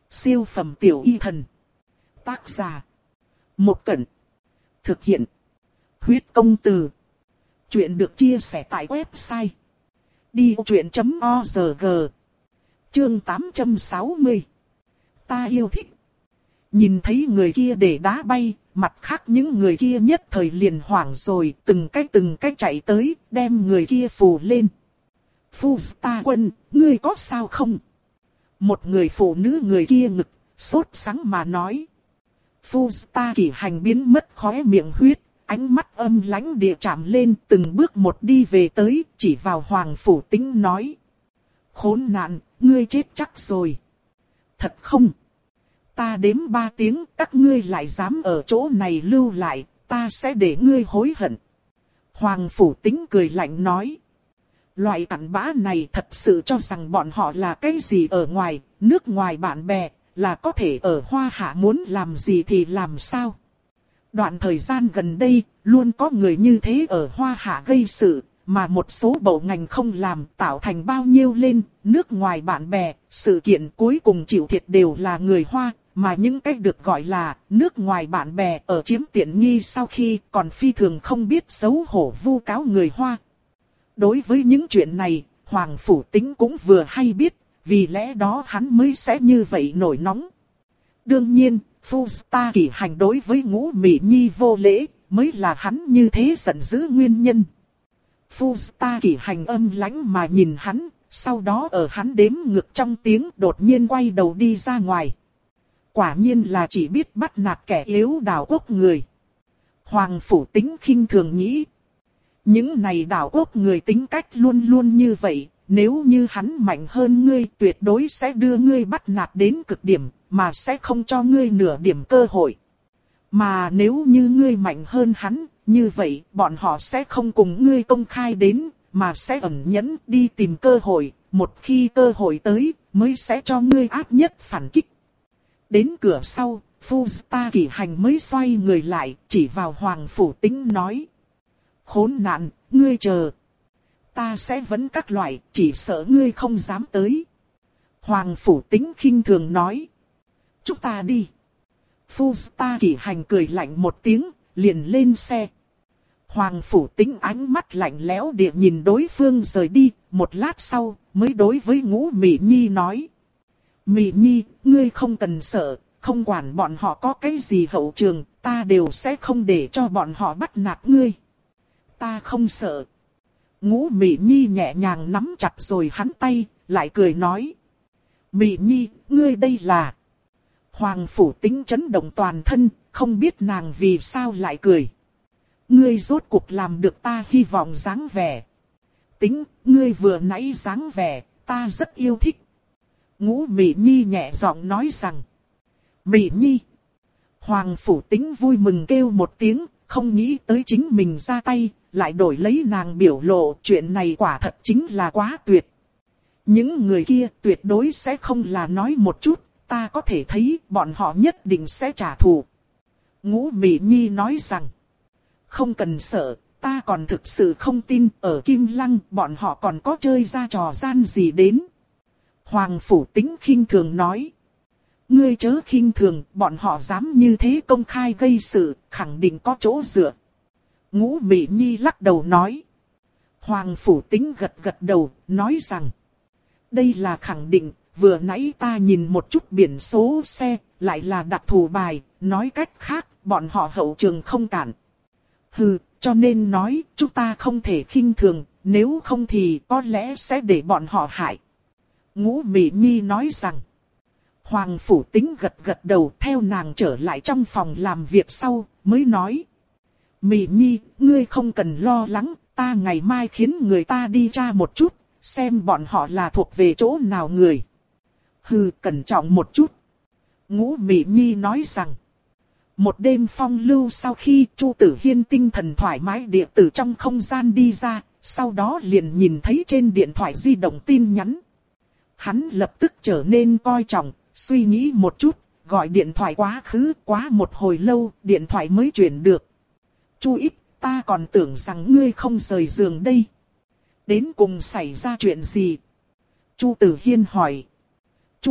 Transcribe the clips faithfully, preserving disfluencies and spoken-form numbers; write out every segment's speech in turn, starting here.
Siêu phẩm tiểu y thần. Tác giả. Một Cẩn. Thực hiện. Huyết công từ. Chuyện được chia sẻ tại website đi vô chuyện chấm org. Chương tám trăm sáu mươi. Ta yêu thích. Nhìn thấy người kia để đá bay, mặt khác những người kia nhất thời liền hoảng rồi, từng cách từng cách chạy tới, đem người kia phù lên. Phu ta quân, ngươi có sao không? Một người phụ nữ người kia ngực, sốt sắng mà nói. Phu ta kỳ hành biến mất khóe miệng huyết, ánh mắt âm lãnh địa chạm lên, từng bước một đi về tới, chỉ vào Hoàng Phủ Tĩnh nói. Khốn nạn, ngươi chết chắc rồi. Thật không? Ta đếm ba tiếng, các ngươi lại dám ở chỗ này lưu lại, ta sẽ để ngươi hối hận. Hoàng Phủ Tĩnh cười lạnh nói. Loại cặn bã này thật sự cho rằng bọn họ là cái gì ở ngoài, nước ngoài bạn bè, là có thể ở Hoa Hạ muốn làm gì thì làm sao. Đoạn thời gian gần đây, luôn có người như thế ở Hoa Hạ gây sự, mà một số bộ ngành không làm tạo thành bao nhiêu lên, nước ngoài bạn bè, sự kiện cuối cùng chịu thiệt đều là người Hoa, mà những cách được gọi là nước ngoài bạn bè ở chiếm tiện nghi sau khi còn phi thường không biết xấu hổ vu cáo người Hoa. Đối với những chuyện này, Hoàng Phủ Tĩnh cũng vừa hay biết, vì lẽ đó hắn mới sẽ như vậy nổi nóng. Đương nhiên, Phu ta kỳ hành đối với Ngũ Mị Nhi vô lễ, mới là hắn như thế giận dữ nguyên nhân. Phu ta kỳ hành âm lãnh mà nhìn hắn, sau đó ở hắn đếm ngực trong tiếng đột nhiên quay đầu đi ra ngoài. Quả nhiên là chỉ biết bắt nạt kẻ yếu đảo quốc người. Hoàng Phủ Tĩnh khinh thường nghĩ. Những này đảo quốc người tính cách luôn luôn như vậy, nếu như hắn mạnh hơn ngươi tuyệt đối sẽ đưa ngươi bắt nạt đến cực điểm, mà sẽ không cho ngươi nửa điểm cơ hội. Mà nếu như ngươi mạnh hơn hắn, như vậy bọn họ sẽ không cùng ngươi công khai đến, mà sẽ ẩn nhẫn đi tìm cơ hội, một khi cơ hội tới, mới sẽ cho ngươi ác nhất phản kích. Đến cửa sau, Phu ta kỳ hành mới xoay người lại, chỉ vào Hoàng Phủ Tĩnh nói. Khốn nạn, ngươi chờ. Ta sẽ vấn các loại, chỉ sợ ngươi không dám tới. Hoàng Phủ Tĩnh khinh thường nói. Chúng ta đi. Phu ta kỳ hành cười lạnh một tiếng, liền lên xe. Hoàng Phủ Tĩnh ánh mắt lạnh lẽo địa nhìn đối phương rời đi, một lát sau, mới đối với Ngũ Mị Nhi nói. Mị Nhi, ngươi không cần sợ, không quản bọn họ có cái gì hậu trường, ta đều sẽ không để cho bọn họ bắt nạt ngươi. Ta không sợ. Ngũ Mị Nhi nhẹ nhàng nắm chặt rồi hắn tay, lại cười nói. Mị Nhi, ngươi đây là... Hoàng Phủ Tĩnh chấn động toàn thân, không biết nàng vì sao lại cười. Ngươi rốt cuộc làm được ta hy vọng dáng vẻ. Tĩnh, ngươi vừa nãy dáng vẻ, ta rất yêu thích. Ngũ Mị Nhi nhẹ giọng nói rằng. Mị Nhi. Hoàng Phủ Tĩnh vui mừng kêu một tiếng, không nghĩ tới chính mình ra tay, lại đổi lấy nàng biểu lộ, chuyện này quả thật chính là quá tuyệt. Những người kia tuyệt đối sẽ không là nói một chút, ta có thể thấy bọn họ nhất định sẽ trả thù. Ngũ Mị Nhi nói rằng, không cần sợ, ta còn thực sự không tin ở Kim Lăng bọn họ còn có chơi ra trò gian gì đến. Hoàng Phủ Tĩnh khinh thường nói. Ngươi chớ khinh thường, bọn họ dám như thế công khai gây sự, khẳng định có chỗ dựa. Ngũ Mị Nhi lắc đầu nói. Hoàng Phủ Tĩnh gật gật đầu, nói rằng. Đây là khẳng định, vừa nãy ta nhìn một chút biển số xe, lại là đặc thù bài, nói cách khác, bọn họ hậu trường không cản. Hừ, cho nên nói, chúng ta không thể khinh thường, nếu không thì có lẽ sẽ để bọn họ hại. Ngũ Mị Nhi nói rằng. Hoàng Phủ Tĩnh gật gật đầu theo nàng trở lại trong phòng làm việc sau, mới nói. Mị Nhi, ngươi không cần lo lắng, ta ngày mai khiến người ta đi tra một chút, xem bọn họ là thuộc về chỗ nào người. Hừ, cẩn trọng một chút. Ngũ Mị Nhi nói rằng. Một đêm phong lưu sau khi Chu Tử Hiên tinh thần thoải mái địa từ trong không gian đi ra, sau đó liền nhìn thấy trên điện thoại di động tin nhắn. Hắn lập tức trở nên coi trọng, suy nghĩ một chút, gọi điện thoại quá khứ, quá một hồi lâu, điện thoại mới chuyển được. Chu Ít, ta còn tưởng rằng ngươi không rời giường đây. Đến cùng xảy ra chuyện gì? Chu Tử Hiên hỏi. Chu Ít,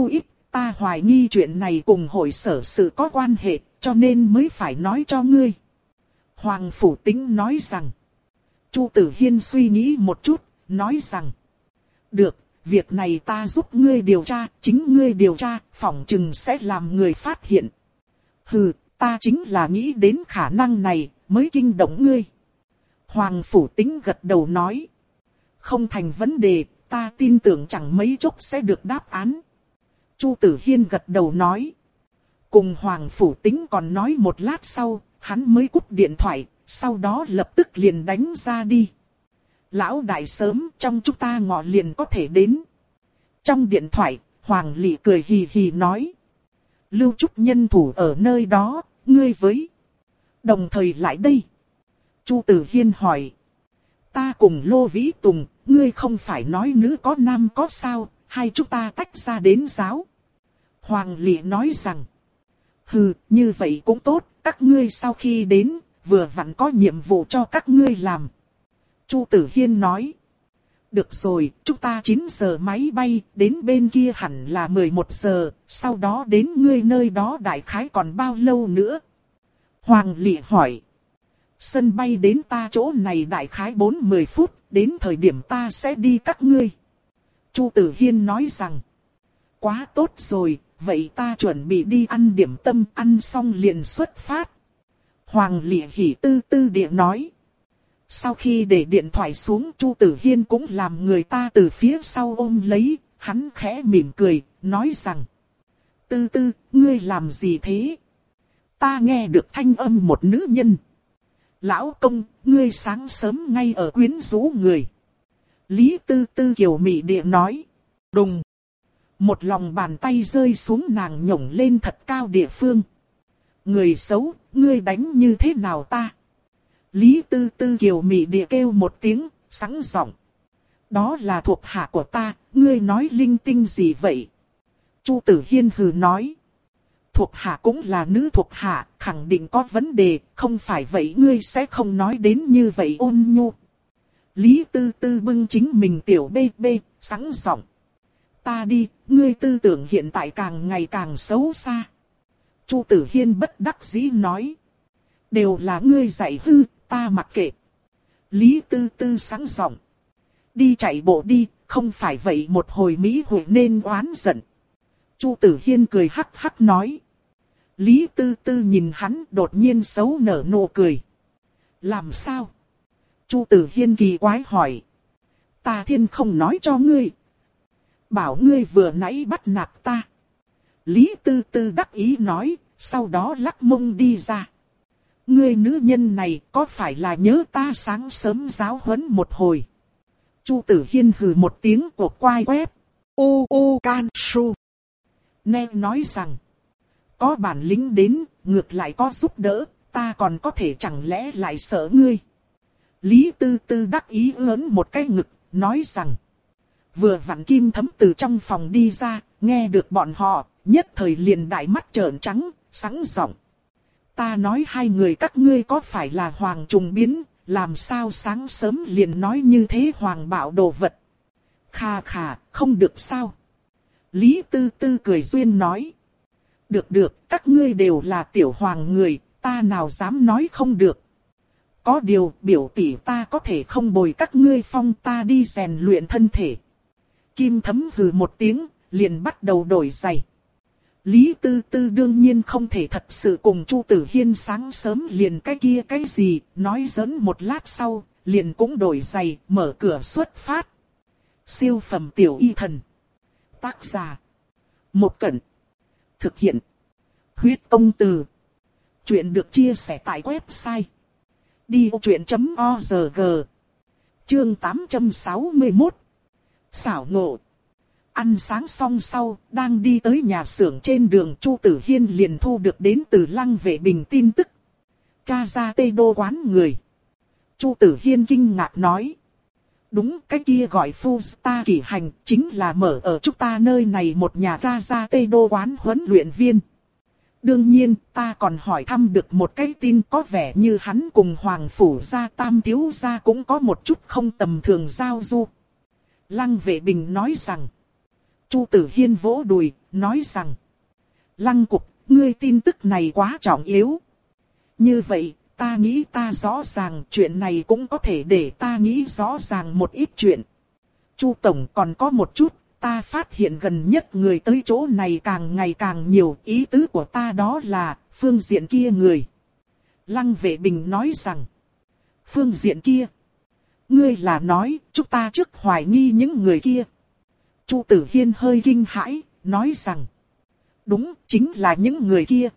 ta hoài nghi chuyện này cùng hội sở sự có quan hệ, cho nên mới phải nói cho ngươi. Hoàng Phủ Tĩnh nói rằng. Chu Tử Hiên suy nghĩ một chút, nói rằng. Được, việc này ta giúp ngươi điều tra, chính ngươi điều tra, phỏng chừng sẽ làm người phát hiện. Hừ, ta chính là nghĩ đến khả năng này, mới kinh động ngươi. Hoàng Phủ Tĩnh gật đầu nói. Không thành vấn đề, ta tin tưởng chẳng mấy chốc sẽ được đáp án. Chu Tử Hiên gật đầu nói. Cùng Hoàng Phủ Tĩnh còn nói một lát sau, hắn mới cúp điện thoại, sau đó lập tức liền đánh ra đi. Lão đại sớm trong chúng ta ngọ liền có thể đến. Trong điện thoại, Hoàng Lị cười hì hì nói. Lưu Trúc nhân thủ ở nơi đó, ngươi với. Đồng thời lại đây. Chu Tử Hiên hỏi. Ta cùng Lô Vĩ Tùng, ngươi không phải nói nữ có nam có sao, hay chúng ta tách ra đến giáo. Hoàng Lị nói rằng. Hừ, như vậy cũng tốt, các ngươi sau khi đến, vừa vặn có nhiệm vụ cho các ngươi làm. Chu Tử Hiên nói. Được rồi, chúng ta chín giờ máy bay, đến bên kia hẳn là mười một giờ, sau đó đến ngươi nơi đó đại khái còn bao lâu nữa? Hoàng Lị hỏi. Sân bay đến ta chỗ này đại khái bốn mươi mười phút, đến thời điểm ta sẽ đi các ngươi. Chu Tử Hiên nói rằng. Quá tốt rồi, vậy ta chuẩn bị đi ăn điểm tâm, ăn xong liền xuất phát. Hoàng Lị hỉ tư tư địa nói. Sau khi để điện thoại xuống, Chu Tử Hiên cũng làm người ta từ phía sau ôm lấy, hắn khẽ mỉm cười, nói rằng. Tư tư, ngươi làm gì thế? Ta nghe được thanh âm một nữ nhân. Lão công, ngươi sáng sớm ngay ở quyến rũ người. Lý Tư Tư kiều mị địa nói. Đùng. Một lòng bàn tay rơi xuống nàng nhổng lên thật cao địa phương. Người xấu, ngươi đánh như thế nào ta? Lý Tư Tư kiều mị địa kêu một tiếng, sẵn giọng. Đó là thuộc hạ của ta, ngươi nói linh tinh gì vậy? Chu Tử Hiên hừ nói. Thuộc hạ cũng là nữ thuộc hạ, khẳng định có vấn đề, không phải vậy ngươi sẽ không nói đến như vậy ôn nhu. Lý Tư Tư bưng chính mình tiểu bê bê, sẵn giọng. Ta đi, ngươi tư tưởng hiện tại càng ngày càng xấu xa. Chu Tử Hiên bất đắc dĩ nói. Đều là ngươi dạy hư, ta mặc kệ. Lý Tư Tư sẵn giọng. Đi chạy bộ đi, không phải vậy một hồi Mỹ Huệ nên oán giận. Chu Tử Hiên cười hắc hắc nói. Lý Tư Tư nhìn hắn đột nhiên xấu nở nụ cười. Làm sao? Chu Tử Hiên kỳ quái hỏi. Ta thiên không nói cho ngươi. Bảo ngươi vừa nãy bắt nạt ta. Lý Tư Tư đắc ý nói, sau đó lắc mông đi ra. Ngươi nữ nhân này có phải là nhớ ta sáng sớm giáo huấn một hồi? Chu Tử Hiên hừ một tiếng của quai quép. U u can su. Nè nói rằng. Có bản lĩnh đến, ngược lại có giúp đỡ, ta còn có thể chẳng lẽ lại sợ ngươi. Lý Tư Tư đắc ý ớn một cái ngực, nói rằng. Vừa vặn Kim Thấm từ trong phòng đi ra, nghe được bọn họ, nhất thời liền đại mắt trợn trắng, sẵn giọng. Ta nói hai người các ngươi có phải là hoàng trùng biến, làm sao sáng sớm liền nói như thế hoàng bạo đồ vật. Khà khà, không được sao. Lý Tư Tư cười duyên nói. Được được, các ngươi đều là tiểu hoàng người, ta nào dám nói không được. Có điều, biểu tỷ ta có thể không bồi các ngươi phong ta đi rèn luyện thân thể. Kim Thấm hừ một tiếng, liền bắt đầu đổi giày. Lý Tư Tư đương nhiên không thể thật sự cùng Chu Tử Hiên sáng sớm liền cái kia cái gì, nói giỡn một lát sau, liền cũng đổi giày, mở cửa xuất phát. Siêu phẩm tiểu y thần. Tác giả. Một Cẩn. Thực hiện. Huyết công từ. Chuyện được chia sẻ tại website. đi ô chuyện chấm org. Chương tám trăm sáu mươi mốt. Xảo ngộ. Ăn sáng xong sau, đang đi tới nhà xưởng trên đường Chu Tử Hiên liền thu được đến từ Lăng Vệ Bình tin tức. Ca ra tê đô quán người. Chu Tử Hiên kinh ngạc nói. Đúng, cái kia gọi Phu Ta Kỷ Hành chính là mở ở chúng ta nơi này một nhà ca ra tê đô quán huấn luyện viên. Đương nhiên, ta còn hỏi thăm được một cái tin có vẻ như hắn cùng Hoàng Phủ gia Tam thiếu gia cũng có một chút không tầm thường giao du. Lăng Vệ Bình nói rằng. Chu Tử Hiên vỗ đùi, nói rằng. Lăng Cục, ngươi tin tức này quá trọng yếu. Như vậy, ta nghĩ ta rõ ràng chuyện này cũng có thể để ta nghĩ rõ ràng một ít chuyện. Chu Tổng còn có một chút, ta phát hiện gần nhất người tới chỗ này càng ngày càng nhiều, ý tứ của ta đó là, phương diện kia người. Lăng Vệ Bình nói rằng, phương diện kia, ngươi là nói, chúng ta trước hoài nghi những người kia. Chu Tử Hiên hơi kinh hãi, nói rằng, đúng, chính là những người kia.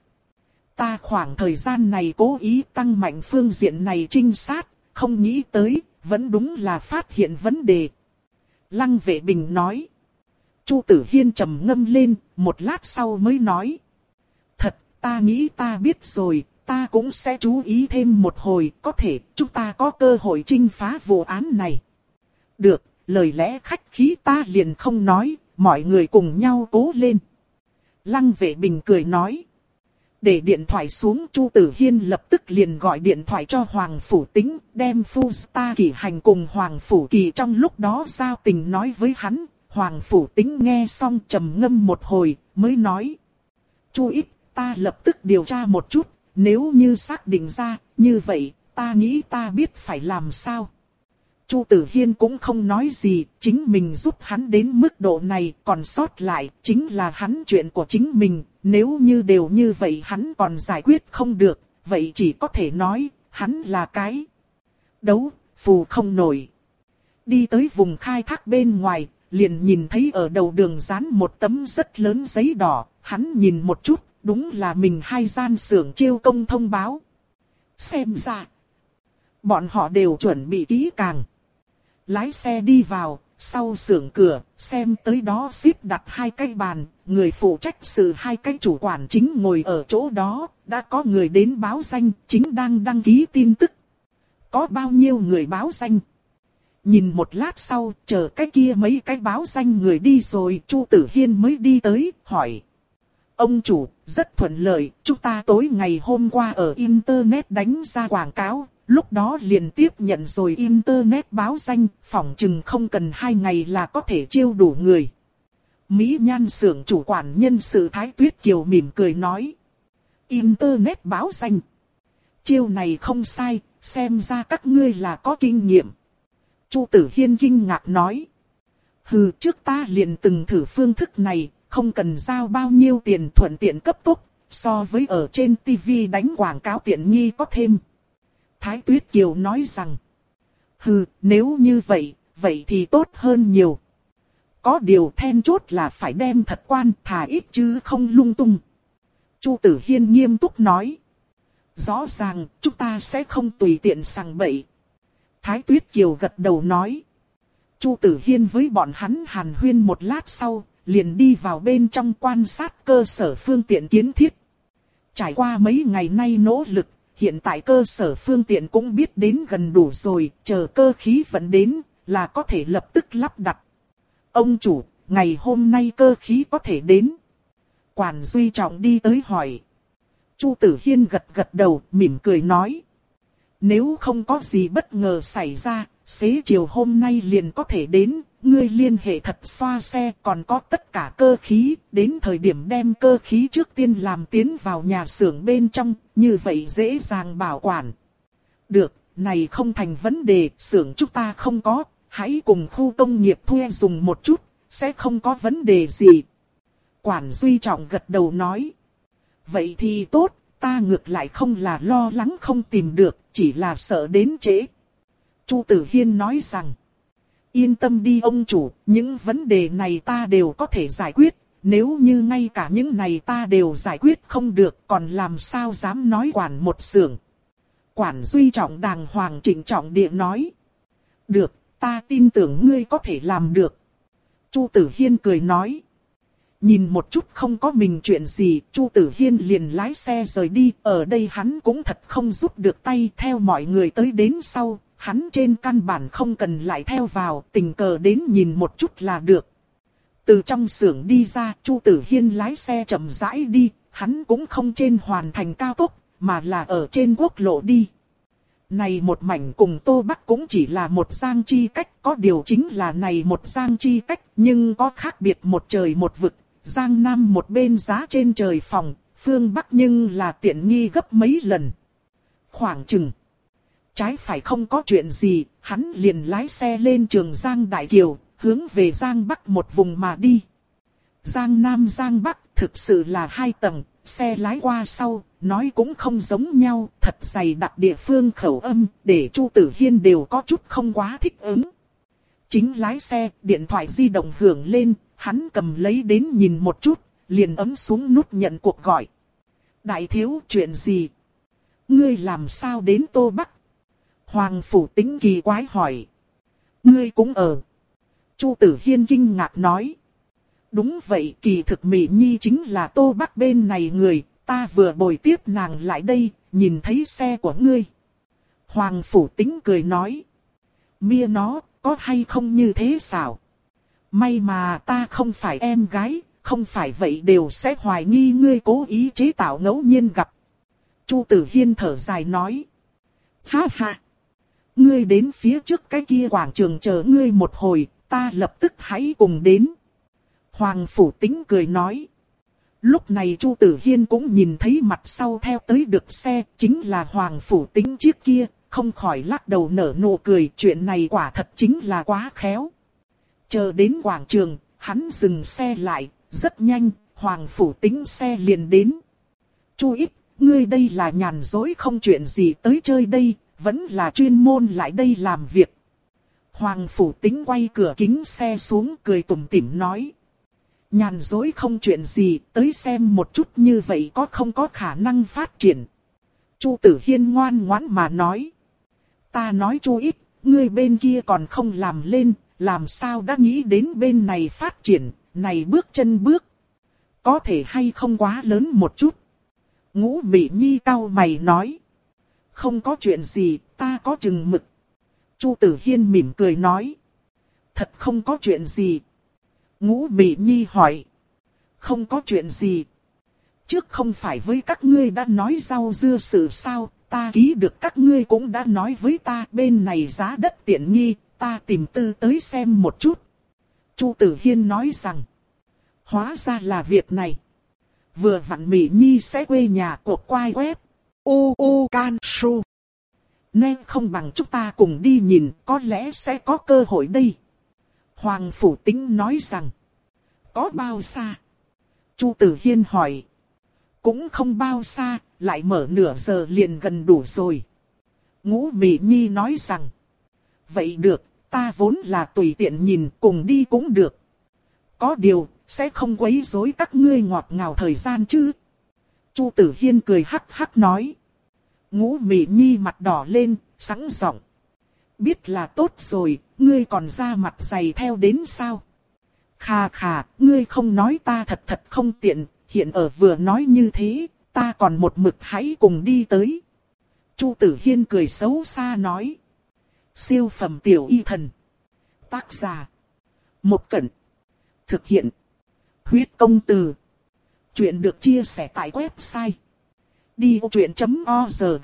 Ta khoảng thời gian này cố ý tăng mạnh phương diện này trinh sát, không nghĩ tới, vẫn đúng là phát hiện vấn đề. Lăng Vệ Bình nói. Chu Tử Hiên trầm ngâm lên, một lát sau mới nói. Thật, ta nghĩ ta biết rồi, ta cũng sẽ chú ý thêm một hồi, có thể chúng ta có cơ hội trinh phá vụ án này. Được, lời lẽ khách khí ta liền không nói, mọi người cùng nhau cố lên. Lăng Vệ Bình cười nói. Để điện thoại xuống, Chu Tử Hiên lập tức liền gọi điện thoại cho Hoàng Phủ Tính, đem Phu Ta Kỳ Hành cùng Hoàng Phủ Kỳ trong lúc đó giao tình nói với hắn. Hoàng Phủ Tính nghe xong trầm ngâm một hồi, mới nói. Chu ít, ta lập tức điều tra một chút, nếu như xác định ra, như vậy, ta nghĩ ta biết phải làm sao. Chu Tử Hiên cũng không nói gì, chính mình giúp hắn đến mức độ này, còn sót lại, chính là hắn chuyện của chính mình, nếu như đều như vậy hắn còn giải quyết không được, vậy chỉ có thể nói, hắn là cái đấu, phù không nổi. Đi tới vùng khai thác bên ngoài, liền nhìn thấy ở đầu đường dán một tấm rất lớn giấy đỏ, hắn nhìn một chút, đúng là mình hai gian xưởng chiêu công thông báo. Xem ra, bọn họ đều chuẩn bị kỹ càng. Lái xe đi vào, sau xưởng cửa, xem tới đó xếp đặt hai cái bàn, người phụ trách sự hai cái chủ quản chính ngồi ở chỗ đó, đã có người đến báo danh, chính đang đăng ký tin tức. Có bao nhiêu người báo danh? Nhìn một lát sau, chờ cái kia mấy cái báo danh người đi rồi, Chu Tử Hiên mới đi tới, hỏi. Ông chủ, rất thuận lợi, chúng ta tối ngày hôm qua ở Internet đánh ra quảng cáo. Lúc đó liền tiếp nhận rồi Internet báo danh, phỏng chừng không cần hai ngày là có thể chiêu đủ người. Mỹ Nhan xưởng chủ quản nhân sự Thái Tuyết Kiều mỉm cười nói. Internet báo danh. Chiêu này không sai, xem ra các ngươi là có kinh nghiệm. Chu Tử Hiên kinh ngạc nói. Hừ, trước ta liền từng thử phương thức này, không cần giao bao nhiêu tiền thuận tiện cấp tốc, so với ở trên ti vi đánh quảng cáo tiện nghi có thêm. Thái Tuyết Kiều nói rằng, hừ, nếu như vậy, vậy thì tốt hơn nhiều. Có điều then chốt là phải đem thật quan, thà ít chứ không lung tung. Chu Tử Hiên nghiêm túc nói, rõ ràng, chúng ta sẽ không tùy tiện sằng bậy. Thái Tuyết Kiều gật đầu nói. Chu Tử Hiên với bọn hắn hàn huyên một lát sau, liền đi vào bên trong quan sát cơ sở phương tiện kiến thiết. Trải qua mấy ngày nay nỗ lực, hiện tại cơ sở phương tiện cũng biết đến gần đủ rồi, chờ cơ khí vận đến, là có thể lập tức lắp đặt. Ông chủ, ngày hôm nay cơ khí có thể đến. Quản Duy Trọng đi tới hỏi. Chu Tử Hiên gật gật đầu, mỉm cười nói. Nếu không có gì bất ngờ xảy ra, xế chiều hôm nay liền có thể đến, ngươi liên hệ thật xoa xe, còn có tất cả cơ khí, đến thời điểm đem cơ khí trước tiên làm tiến vào nhà xưởng bên trong, như vậy dễ dàng bảo quản. Được, này không thành vấn đề, xưởng chúng ta không có, hãy cùng khu công nghiệp thuê dùng một chút, sẽ không có vấn đề gì. Quản Duy Trọng gật đầu nói. Vậy thì tốt, ta ngược lại không là lo lắng không tìm được, chỉ là sợ đến trễ. Chu Tử Hiên nói rằng. Yên tâm đi ông chủ, những vấn đề này ta đều có thể giải quyết, nếu như ngay cả những này ta đều giải quyết không được, còn làm sao dám nói quản một xưởng. Quản Duy Trọng đàng hoàng trịnh trọng địa nói. Được, ta tin tưởng ngươi có thể làm được. Chu Tử Hiên cười nói. Nhìn một chút không có mình chuyện gì, Chu Tử Hiên liền lái xe rời đi, ở đây hắn cũng thật không rút được tay theo mọi người tới đến sau. Hắn trên căn bản không cần lại theo vào, tình cờ đến nhìn một chút là được. Từ trong xưởng đi ra, Chu Tử Hiên lái xe chậm rãi đi, hắn cũng không trên hoàn thành cao tốc, mà là ở trên quốc lộ đi. Này một mảnh cùng Tô Bắc cũng chỉ là một giang chi cách, có điều chính là này một giang chi cách, nhưng có khác biệt một trời một vực. Giang Nam một bên giá trên trời phòng, phương Bắc nhưng là tiện nghi gấp mấy lần. Khoảng chừng trái phải không có chuyện gì, hắn liền lái xe lên Trường Giang Đại Kiều, hướng về Giang Bắc một vùng mà đi. Giang Nam Giang Bắc thực sự là hai tầng, xe lái qua sau, nói cũng không giống nhau, thật dày đặc địa phương khẩu âm, để Chu Tử Hiên đều có chút không quá thích ứng. Chính lái xe, điện thoại di động hưởng lên, hắn cầm lấy đến nhìn một chút, liền ấn xuống nút nhận cuộc gọi. Đại thiếu, chuyện gì? Ngươi làm sao đến Tô Bắc? Hoàng Phủ Tĩnh kỳ quái hỏi. Ngươi cũng ở. Chu Tử Hiên kinh ngạc nói. Đúng vậy, kỳ thực Mỹ Nhi chính là Tô Bắc bên này người, ta vừa bồi tiếp nàng lại đây, nhìn thấy xe của ngươi. Hoàng Phủ Tĩnh cười nói. Mia nó, có hay không như thế sao? May mà ta không phải em gái, không phải vậy đều sẽ hoài nghi ngươi cố ý chế tạo ngẫu nhiên gặp. Chu Tử Hiên thở dài nói. Ha ha! Ngươi đến phía trước cái kia quảng trường chờ ngươi một hồi, ta lập tức hãy cùng đến. Hoàng Phủ Tĩnh cười nói. Lúc này Chu Tử Hiên cũng nhìn thấy mặt sau theo tới được xe, chính là Hoàng Phủ Tĩnh chiếc kia, không khỏi lắc đầu nở nụ cười, chuyện này quả thật chính là quá khéo. Chờ đến quảng trường, hắn dừng xe lại, rất nhanh, Hoàng Phủ Tĩnh xe liền đến. Chu Ít, ngươi đây là nhàn dối không chuyện gì tới chơi đây, vẫn là chuyên môn lại đây làm việc. Hoàng Phủ Tĩnh quay cửa kính xe xuống cười tủm tỉm nói. Nhàn dối không chuyện gì, tới xem một chút như vậy có không có khả năng phát triển. Chu Tử Hiên ngoan ngoãn mà nói. Ta nói Chu Ít, ngươi bên kia còn không làm lên, làm sao đã nghĩ đến bên này phát triển, này bước chân bước. Có thể hay không quá lớn một chút. Ngũ Mỹ Nhi cau mày nói. Không có chuyện gì, ta có chừng mực. Chu Tử Hiên mỉm cười nói. Thật không có chuyện gì. Ngũ Mỹ Nhi hỏi. Không có chuyện gì. Trước không phải với các ngươi đã nói rau dưa sự sao, ta ký được các ngươi cũng đã nói với ta bên này giá đất tiện nghi, ta tìm tư tới xem một chút. Chu Tử Hiên nói rằng. Hóa ra là việc này. Vừa vặn Mỹ Nhi sẽ quê nhà cuộc quay web. U U Can Su. Nên không bằng chúng ta cùng đi nhìn, có lẽ sẽ có cơ hội đây. Hoàng Phủ Tĩnh nói rằng. Có bao xa? Chu Tử Hiên hỏi. Cũng không bao xa, lại mở nửa giờ liền gần đủ rồi. Ngũ Mỹ Nhi nói rằng. Vậy được, ta vốn là tùy tiện nhìn, cùng đi cũng được. Có điều, sẽ không quấy rối các ngươi ngọt ngào thời gian chứ. Chu Tử Hiên cười hắc hắc nói. Ngũ Mỹ Nhi mặt đỏ lên, sẵn giọng. Biết là tốt rồi, ngươi còn ra mặt dày theo đến sao? Khà khà, ngươi không nói ta thật thật không tiện, hiện ở vừa nói như thế, ta còn một mực hãy cùng đi tới. Chu Tử Hiên cười xấu xa nói. Siêu phẩm tiểu y thần. Tác giả. Một Cẩn. Thực hiện. Huyết công từ. Chuyện được chia sẻ tại website. đi vô chuyện chấm org.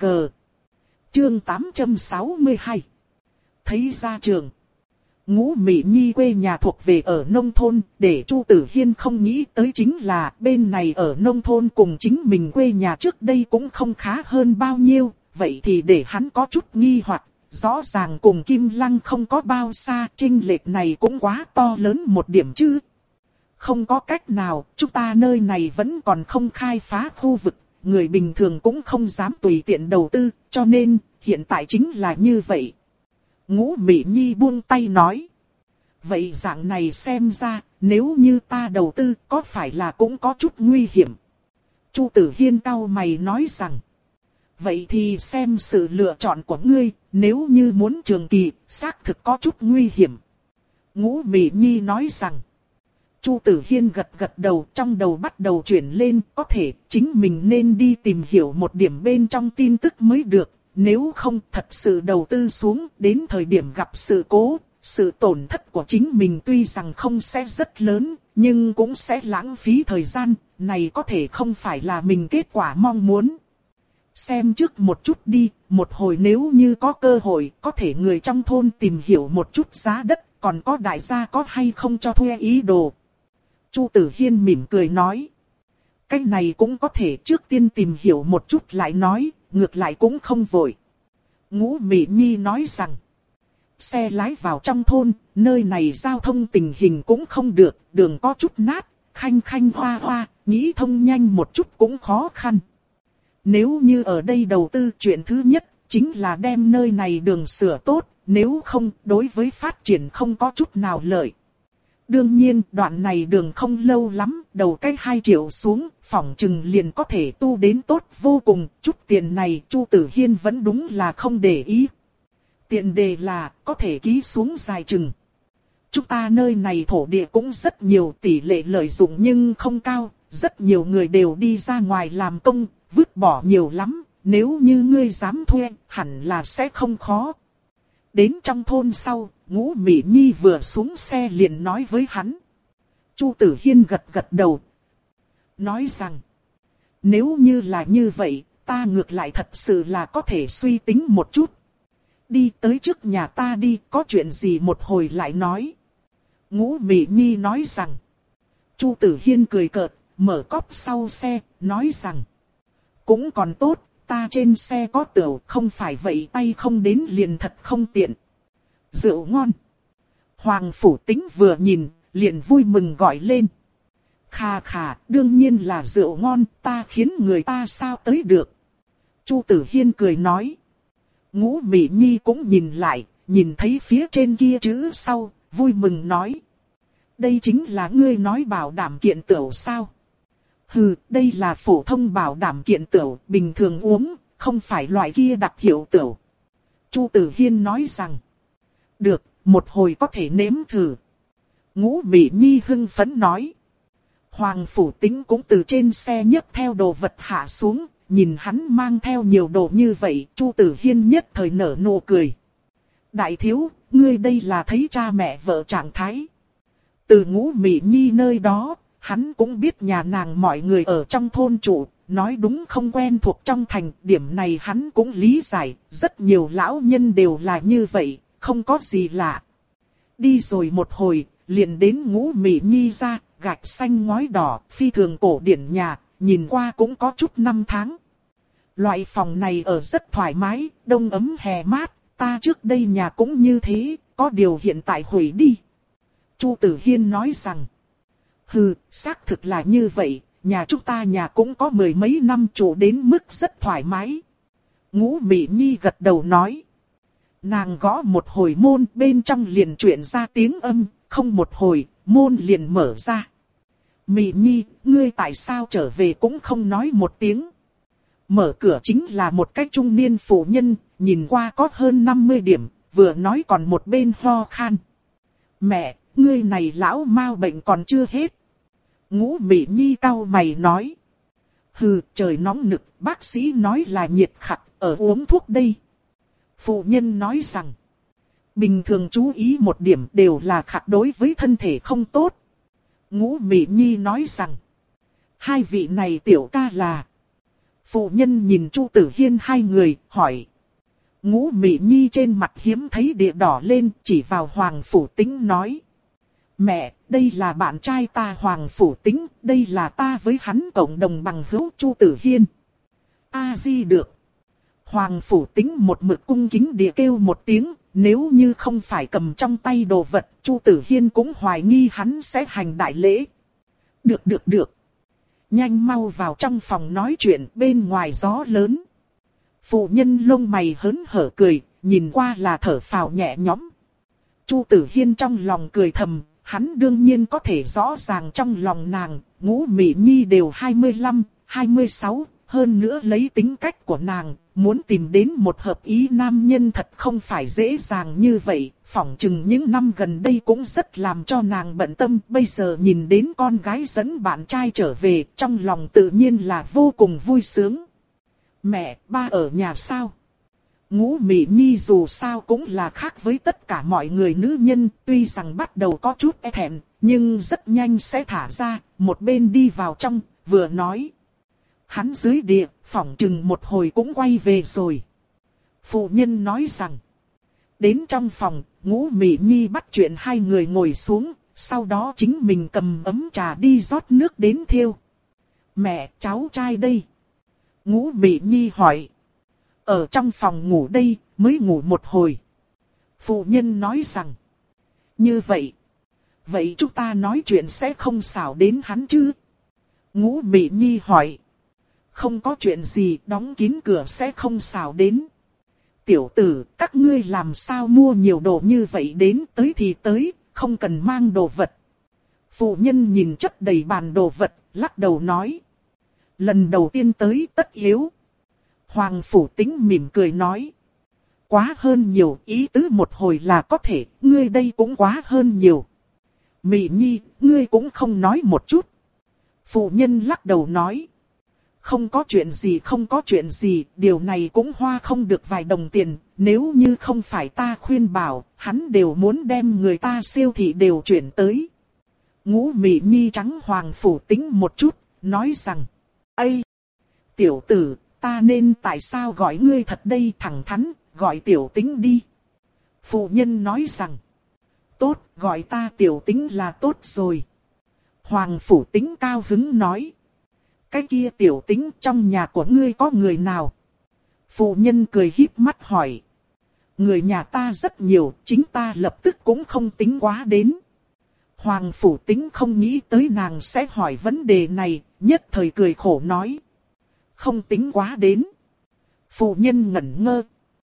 Chương tám trăm sáu mươi hai. Thấy ra trường. Ngũ Mỹ Nhi quê nhà thuộc về ở nông thôn, để Chu Tử Hiên không nghĩ tới chính là bên này ở nông thôn cùng chính mình quê nhà trước đây cũng không khá hơn bao nhiêu, vậy thì để hắn có chút nghi hoặc, rõ ràng cùng Kim Lăng không có bao xa, chênh lệch này cũng quá to lớn một điểm chứ. Không có cách nào, chúng ta nơi này vẫn còn không khai phá khu vực, người bình thường cũng không dám tùy tiện đầu tư, cho nên hiện tại chính là như vậy. Ngũ Mỹ Nhi buông tay nói. Vậy dạng này xem ra, nếu như ta đầu tư có phải là cũng có chút nguy hiểm. Chu Tử Hiên cau mày nói rằng. Vậy thì xem sự lựa chọn của ngươi, nếu như muốn trường kỳ, xác thực có chút nguy hiểm. Ngũ Mỹ Nhi nói rằng. Chu Tử Hiên gật gật đầu, trong đầu bắt đầu chuyển lên, có thể chính mình nên đi tìm hiểu một điểm bên trong tin tức mới được. Nếu không thật sự đầu tư xuống, đến thời điểm gặp sự cố, sự tổn thất của chính mình tuy rằng không sẽ rất lớn, nhưng cũng sẽ lãng phí thời gian, này có thể không phải là mình kết quả mong muốn. xem trước một chút đi, một hồi nếu như có cơ hội, có thể người trong thôn tìm hiểu một chút giá đất, còn có đại gia có hay không cho thuê ý đồ. Chu Tử Hiên mỉm cười nói. Cái này cũng có thể trước tiên tìm hiểu một chút lại nói, ngược lại cũng không vội. Ngũ Mị Nhi nói rằng, xe lái vào trong thôn, nơi này giao thông tình hình cũng không được, đường có chút nát, khanh khanh hoa hoa, nghĩ thông nhanh một chút cũng khó khăn. Nếu như ở đây đầu tư chuyện thứ nhất, chính là đem nơi này đường sửa tốt, nếu không, đối với phát triển không có chút nào lợi. Đương nhiên, đoạn này đường không lâu lắm, đầu cái hai triệu xuống, phỏng chừng liền có thể tu đến tốt vô cùng, chút tiền này Chu Tử Hiên vẫn đúng là không để ý. Tiền đề là, có thể ký xuống dài chừng. Chúng ta nơi này thổ địa cũng rất nhiều, tỷ lệ lợi dụng nhưng không cao, rất nhiều người đều đi ra ngoài làm công, vứt bỏ nhiều lắm, nếu như ngươi dám thuê, hẳn là sẽ không khó. Đến trong thôn sau, Ngũ Mị Nhi vừa xuống xe liền nói với hắn. Chu Tử Hiên gật gật đầu. Nói rằng, nếu như là như vậy, ta ngược lại thật sự là có thể suy tính một chút. Đi tới trước nhà ta đi, có chuyện gì một hồi lại nói. Ngũ Mị Nhi nói rằng. Chu Tử Hiên cười cợt, mở cốp sau xe, nói rằng. Cũng còn tốt, ta trên xe có tửu, không phải vậy tay không đến liền thật không tiện. Rượu ngon. Hoàng Phủ Tính vừa nhìn, liền vui mừng gọi lên. Khà khà, đương nhiên là rượu ngon, ta khiến người ta sao tới được. Chu Tử Hiên cười nói. Ngũ Mị Nhi cũng nhìn lại, nhìn thấy phía trên kia chữ sau, vui mừng nói. Đây chính là ngươi nói bảo đảm kiện tửu sao? Hừ, đây là phổ thông bảo đảm kiện tửu, bình thường uống, không phải loại kia đặc hiệu tửu. Chu Tử Hiên nói rằng. Được, một hồi có thể nếm thử. Ngũ Mị Nhi hưng phấn nói. Hoàng Phủ Tính cũng từ trên xe nhấc theo đồ vật hạ xuống, nhìn hắn mang theo nhiều đồ như vậy, Chu Tử Hiên nhất thời nở nụ cười. Đại thiếu, ngươi đây là thấy cha mẹ vợ trạng thái. Từ Ngũ Mị Nhi nơi đó, hắn cũng biết nhà nàng mọi người ở trong thôn trụ, nói đúng không quen thuộc trong thành, điểm này hắn cũng lý giải, rất nhiều lão nhân đều là như vậy, không có gì lạ. Đi rồi một hồi, liền đến Ngũ Mị Nhi ra, gạch xanh ngói đỏ, phi thường cổ điển nhà, nhìn qua cũng có chút năm tháng. Loại phòng này ở rất thoải mái, đông ấm hè mát, ta trước đây nhà cũng như thế, có điều hiện tại hủy đi. Chu Tử Hiên nói rằng, hừ, xác thực là như vậy, nhà chúng ta nhà cũng có mười mấy năm trụ đến mức rất thoải mái. Ngũ Mị Nhi gật đầu nói. Nàng gõ một hồi môn, bên trong liền chuyển ra tiếng âm, không một hồi, môn liền mở ra. Mị Nhi, ngươi tại sao trở về cũng không nói một tiếng. Mở cửa chính là một cái trung niên phụ nhân, nhìn qua có hơn năm mươi điểm, vừa nói còn một bên ho khan. Mẹ, ngươi này lão mau bệnh còn chưa hết. Ngũ Mị Nhi cau mày nói. Hừ, trời nóng nực, bác sĩ nói là nhiệt khắc, ở uống thuốc đây. Phụ nhân nói rằng, bình thường chú ý một điểm đều là khắc đối với thân thể không tốt. Ngũ Mị Nhi nói rằng, hai vị này tiểu ca là. Phụ nhân nhìn Chu Tử Hiên hai người, hỏi. Ngũ Mị Nhi trên mặt hiếm thấy địa đỏ lên, chỉ vào Hoàng Phủ Tính nói. Mẹ, đây là bạn trai ta Hoàng Phủ Tính, đây là ta với hắn cộng đồng bằng hữu Chu Tử Hiên. A di được. Hoàng Phủ Tính một mực cung kính địa kêu một tiếng, nếu như không phải cầm trong tay đồ vật, Chu Tử Hiên cũng hoài nghi hắn sẽ hành đại lễ. Được được được. Nhanh mau vào trong phòng nói chuyện, bên ngoài gió lớn. Phụ nhân lông mày hớn hở cười, nhìn qua là thở phào nhẹ nhõm. Chu Tử Hiên trong lòng cười thầm, hắn đương nhiên có thể rõ ràng trong lòng nàng, Ngũ Mị Nhi đều hai mươi lăm, hai mươi sáu, hơn nữa lấy tính cách của nàng, muốn tìm đến một hợp ý nam nhân thật không phải dễ dàng như vậy, phỏng chừng những năm gần đây cũng rất làm cho nàng bận tâm, bây giờ nhìn đến con gái dẫn bạn trai trở về, trong lòng tự nhiên là vô cùng vui sướng. Mẹ, ba ở nhà sao? Ngũ Mị Nhi dù sao cũng là khác với tất cả mọi người nữ nhân, tuy rằng bắt đầu có chút e thẹn, nhưng rất nhanh sẽ thả ra, một bên đi vào trong, vừa nói. hắn dưới địa, phỏng chừng một hồi cũng quay về rồi. Phụ nhân nói rằng, đến trong phòng, Ngũ Mị Nhi bắt chuyện hai người ngồi xuống, sau đó chính mình cầm ấm trà đi rót nước đến thiêu. Mẹ, cháu trai đây. Ngũ Mị Nhi hỏi. Ở trong phòng ngủ đây, mới ngủ một hồi. Phụ nhân nói rằng, như vậy. Vậy chúng ta nói chuyện sẽ không xảo đến hắn chứ? Ngũ Mị Nhi hỏi. Không có chuyện gì, đóng kín cửa sẽ không xảo đến. Tiểu tử, các ngươi làm sao mua nhiều đồ như vậy đến, tới thì tới, không cần mang đồ vật. Phụ nhân nhìn chất đầy bàn đồ vật, lắc đầu nói. Lần đầu tiên tới tất yếu. Hoàng Phủ Tính mỉm cười nói. Quá hơn nhiều, ý tứ một hồi là có thể, ngươi đây cũng quá hơn nhiều. Mị Nhi, ngươi cũng không nói một chút. Phụ nhân lắc đầu nói. Không có chuyện gì, không có chuyện gì, điều này cũng hoa không được vài đồng tiền, nếu như không phải ta khuyên bảo, hắn đều muốn đem người ta siêu thị đều chuyển tới. Ngũ Mị Nhi trắng Hoàng Phủ Tính một chút, nói rằng, Ây, tiểu tử, ta nên tại sao gọi ngươi thật đây, thẳng thắn, gọi tiểu Tính đi. Phụ nhân nói rằng, tốt, gọi ta tiểu Tính là tốt rồi. Hoàng Phủ Tính cao hứng nói, cái kia tiểu Tính trong nhà của ngươi có người nào? Phụ nhân cười híp mắt hỏi. Người nhà ta rất nhiều, chính ta lập tức cũng không tính quá đến. Hoàng Phủ Tính không nghĩ tới nàng sẽ hỏi vấn đề này, nhất thời cười khổ nói. Không tính quá đến. Phụ nhân ngẩn ngơ.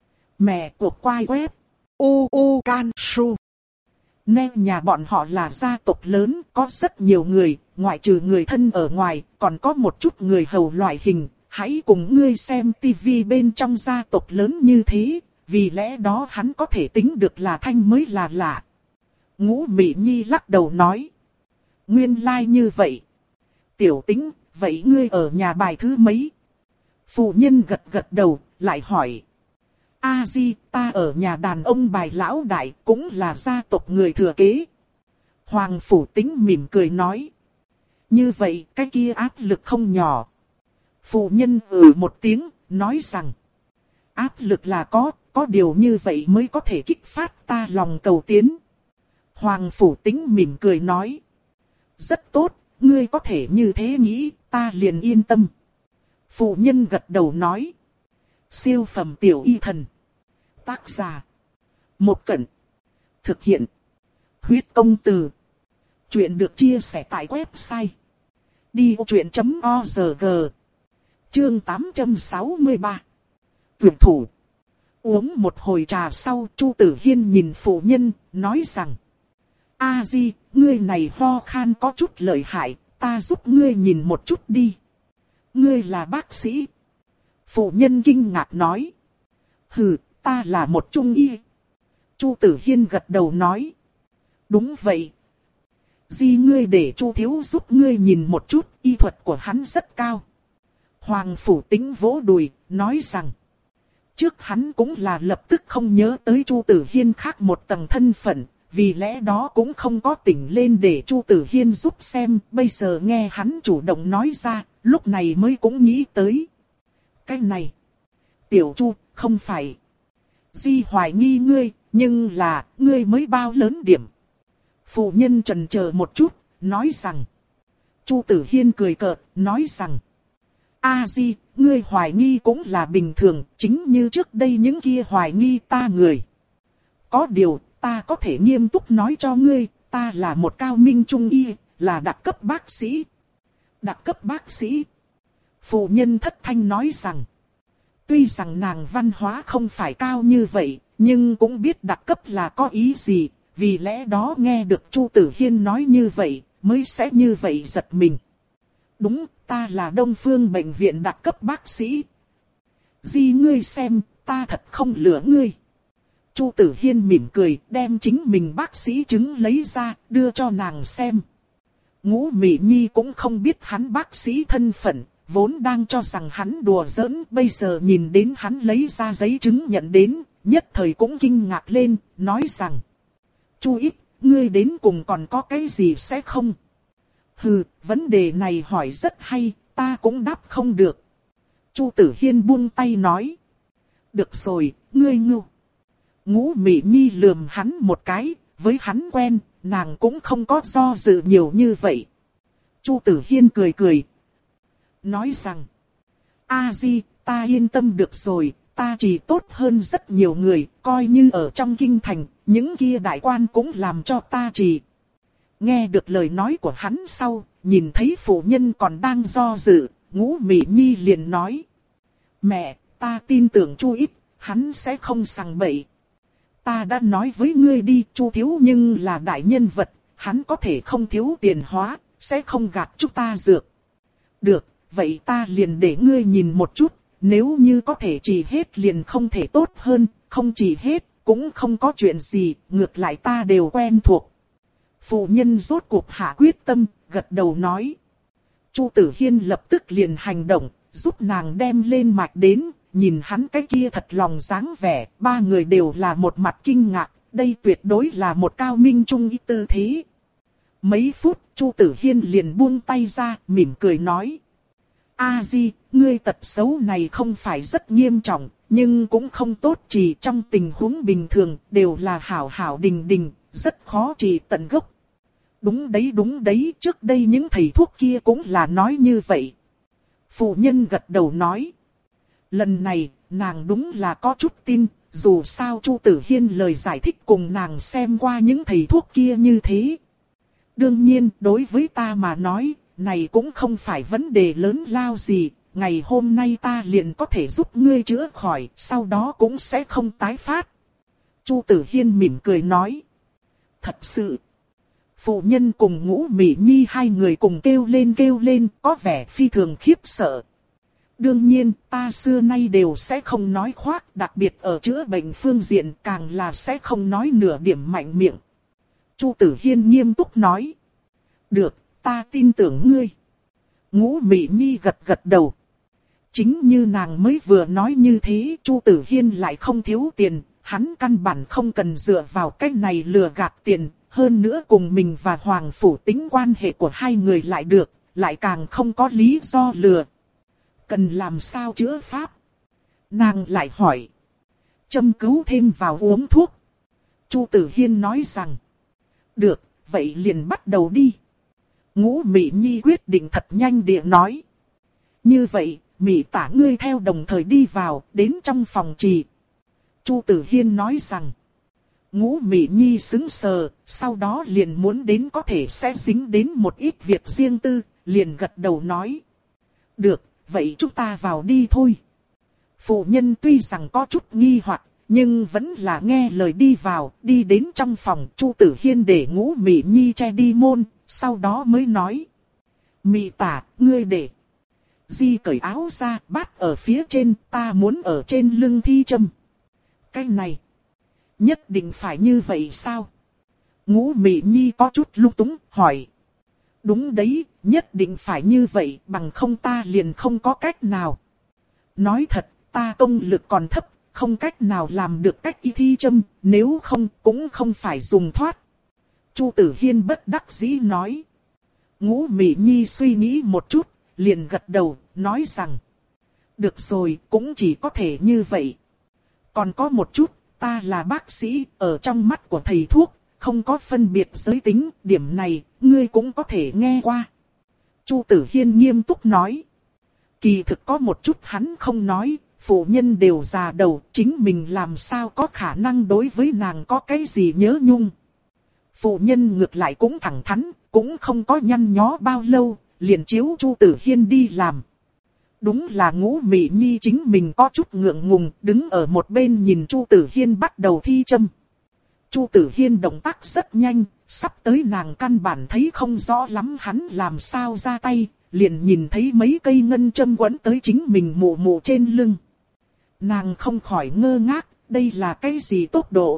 Mẹ cuộc quay web. U U Can Su. Nên nhà bọn họ là gia tộc lớn, có rất nhiều người, ngoại trừ người thân ở ngoài, còn có một chút người hầu loại hình. Hãy cùng ngươi xem tivi bên trong gia tộc lớn như thế, vì lẽ đó hắn có thể tính được là thanh mới là lạ. Ngũ Mị Nhi lắc đầu nói. Nguyên lai like như vậy. Tiểu Tính, vậy ngươi ở nhà bài thứ mấy? Phụ nhân gật gật đầu, lại hỏi. A Di, ta ở nhà đàn ông bài lão đại, cũng là gia tộc người thừa kế. Hoàng Phủ Tính mỉm cười nói. Như vậy, cái kia áp lực không nhỏ. Phụ nhân ừ một tiếng, nói rằng. Áp lực là có, có điều như vậy mới có thể kích phát ta lòng cầu tiến. Hoàng Phủ Tính mỉm cười nói. Rất tốt, ngươi có thể như thế nghĩ, ta liền yên tâm. Phụ nhân gật đầu nói. Siêu phẩm tiểu y thần. Tác giả. Một Cẩn. Thực hiện. Huyết công từ. Chuyện được chia sẻ tại website. đi ô chuyện chấm org. Chương tám trăm sáu mươi ba. Tuyển thủ. Uống một hồi trà sau, Chu Tử Hiên nhìn phụ nhân, nói rằng. A Di, ngươi này ho khan có chút lợi hại, ta giúp ngươi nhìn một chút đi. Ngươi là bác sĩ. Phụ nhân kinh ngạc nói. Hừ, ta là một trung y. Chu Tử Hiên gật đầu nói. Đúng vậy. Di ngươi để Chu thiếu giúp ngươi nhìn một chút, y thuật của hắn rất cao. Hoàng Phủ Tính vỗ đùi, nói rằng. Trước hắn cũng là lập tức không nhớ tới Chu Tử Hiên khác một tầng thân phận, vì lẽ đó cũng không có tỉnh lên để Chu Tử Hiên giúp xem, bây giờ nghe hắn chủ động nói ra, lúc này mới cũng nghĩ tới. Cái này, Tiểu Chu, không phải. Di hoài nghi ngươi, nhưng là, ngươi mới bao lớn điểm. Phụ nhân chần chờ một chút, nói rằng. Chu Tử Hiên cười cợt, nói rằng. A Di, ngươi hoài nghi cũng là bình thường, chính như trước đây những kia hoài nghi ta người. Có điều, ta có thể nghiêm túc nói cho ngươi, ta là một cao minh trung y, là đặc cấp bác sĩ. Đặc cấp bác sĩ. Phụ nhân thất thanh nói rằng. Tuy rằng nàng văn hóa không phải cao như vậy, nhưng cũng biết đặc cấp là có ý gì, vì lẽ đó nghe được Chu Tử Hiên nói như vậy, mới sẽ như vậy giật mình. Đúng, ta là Đông Phương Bệnh viện đặc cấp bác sĩ. Di ngươi xem, ta thật không lừa ngươi. Chu Tử Hiên mỉm cười, đem chính mình bác sĩ chứng lấy ra, đưa cho nàng xem. Ngũ Mị Nhi cũng không biết hắn bác sĩ thân phận, vốn đang cho rằng hắn đùa giỡn, bây giờ nhìn đến hắn lấy ra giấy chứng nhận đến, nhất thời cũng kinh ngạc lên, nói rằng. Chu ít, ngươi đến cùng còn có cái gì sẽ không? Hừ, vấn đề này hỏi rất hay, ta cũng đáp không được. Chu Tử Hiên buông tay nói. Được rồi, ngươi ngưu. Ngũ Mị Nhi lườm hắn một cái, với hắn quen, nàng cũng không có do dự nhiều như vậy. Chu Tử Hiên cười cười. Nói rằng, A Di, ta yên tâm được rồi, ta chỉ tốt hơn rất nhiều người, coi như ở trong kinh thành, những kia đại quan cũng làm cho ta chỉ. Nghe được lời nói của hắn sau, nhìn thấy phụ nhân còn đang do dự, Ngũ Mị Nhi liền nói. Mẹ, ta tin tưởng Chu Ít, hắn sẽ không sằng bậy. Ta đã nói với ngươi đi, Chu thiếu nhưng là đại nhân vật, hắn có thể không thiếu tiền hóa, sẽ không gạt chúng ta dược. Được, vậy ta liền để ngươi nhìn một chút, nếu như có thể trị hết liền không thể tốt hơn, không trị hết, cũng không có chuyện gì, ngược lại ta đều quen thuộc. Phụ nhân rốt cuộc hạ quyết tâm, gật đầu nói. Chu Tử Hiên lập tức liền hành động, giúp nàng đem lên mạch đến, nhìn hắn cái kia thật lòng dáng vẻ, ba người đều là một mặt kinh ngạc, đây tuyệt đối là một cao minh trung ý tư thế. Mấy phút, Chu Tử Hiên liền buông tay ra, mỉm cười nói. A Di, ngươi tật xấu này không phải rất nghiêm trọng, nhưng cũng không tốt chỉ trong tình huống bình thường, đều là hảo hảo đình đình, rất khó trị tận gốc. Đúng đấy đúng đấy, trước đây những thầy thuốc kia cũng là nói như vậy. Phụ nhân gật đầu nói. Lần này, nàng đúng là có chút tin, dù sao Chu Tử Hiên lời giải thích cùng nàng xem qua những thầy thuốc kia như thế. Đương nhiên, đối với ta mà nói, này cũng không phải vấn đề lớn lao gì, ngày hôm nay ta liền có thể giúp ngươi chữa khỏi, sau đó cũng sẽ không tái phát. Chu Tử Hiên mỉm cười nói. Thật sự. Phụ nhân cùng Ngũ Mị Nhi hai người cùng kêu lên kêu lên, có vẻ phi thường khiếp sợ. Đương nhiên, ta xưa nay đều sẽ không nói khoác, đặc biệt ở chữa bệnh phương diện càng là sẽ không nói nửa điểm mạnh miệng. Chu Tử Hiên nghiêm túc nói. Được, ta tin tưởng ngươi. Ngũ Mị Nhi gật gật đầu. Chính như nàng mới vừa nói như thế, Chu Tử Hiên lại không thiếu tiền, hắn căn bản không cần dựa vào cách này lừa gạt tiền, hơn nữa cùng mình và Hoàng Phủ tính quan hệ của hai người lại được, lại càng không có lý do lừa. Cần làm sao chữa pháp? Nàng lại hỏi. Châm cứu thêm vào uống thuốc. Chu Tử Hiên nói rằng. Được, vậy liền bắt đầu đi. Ngũ Mị Nhi quyết định thật nhanh địa nói. Như vậy, Mị tả ngươi theo đồng thời đi vào, đến trong phòng trì. Chu Tử Hiên nói rằng. Ngũ Mị Nhi sững sờ, sau đó liền muốn đến có thể sẽ dính đến một ít việc riêng tư, liền gật đầu nói. Được, vậy chúng ta vào đi thôi. Phụ nhân tuy rằng có chút nghi hoặc, nhưng vẫn là nghe lời đi vào, đi đến trong phòng. Chu Tử Hiên để Ngũ Mị Nhi che đi môn, sau đó mới nói. Mị tả, ngươi để. Di cởi áo ra, bắt ở phía trên, ta muốn ở trên lưng thi châm. Cái này, nhất định phải như vậy sao? Ngũ Mị Nhi có chút lung túng, hỏi. Đúng đấy, nhất định phải như vậy, bằng không ta liền không có cách nào. Nói thật, ta công lực còn thấp, không cách nào làm được cách y thi châm, nếu không cũng không phải dùng thoát. Chu Tử Hiên bất đắc dĩ nói. Ngũ Mị Nhi suy nghĩ một chút, liền gật đầu, nói rằng. Được rồi, cũng chỉ có thể như vậy. Còn có một chút, ta là bác sĩ, ở trong mắt của thầy thuốc, không có phân biệt giới tính, điểm này, ngươi cũng có thể nghe qua. Chu Tử Hiên nghiêm túc nói. Kỳ thực có một chút hắn không nói, phụ nhân đều già đầu, chính mình làm sao có khả năng đối với nàng có cái gì nhớ nhung. Phụ nhân ngược lại cũng thẳng thắn, cũng không có nhăn nhó bao lâu, liền chiếu Chu Tử Hiên đi làm. Đúng là Ngũ Mị Nhi chính mình có chút ngượng ngùng, đứng ở một bên nhìn Chu Tử Hiên bắt đầu thi châm. Chu Tử Hiên động tác rất nhanh, sắp tới nàng căn bản thấy không rõ lắm hắn làm sao ra tay, liền nhìn thấy mấy cây ngân châm quấn tới chính mình mụ mụ trên lưng. Nàng không khỏi ngơ ngác, đây là cái gì tốc độ?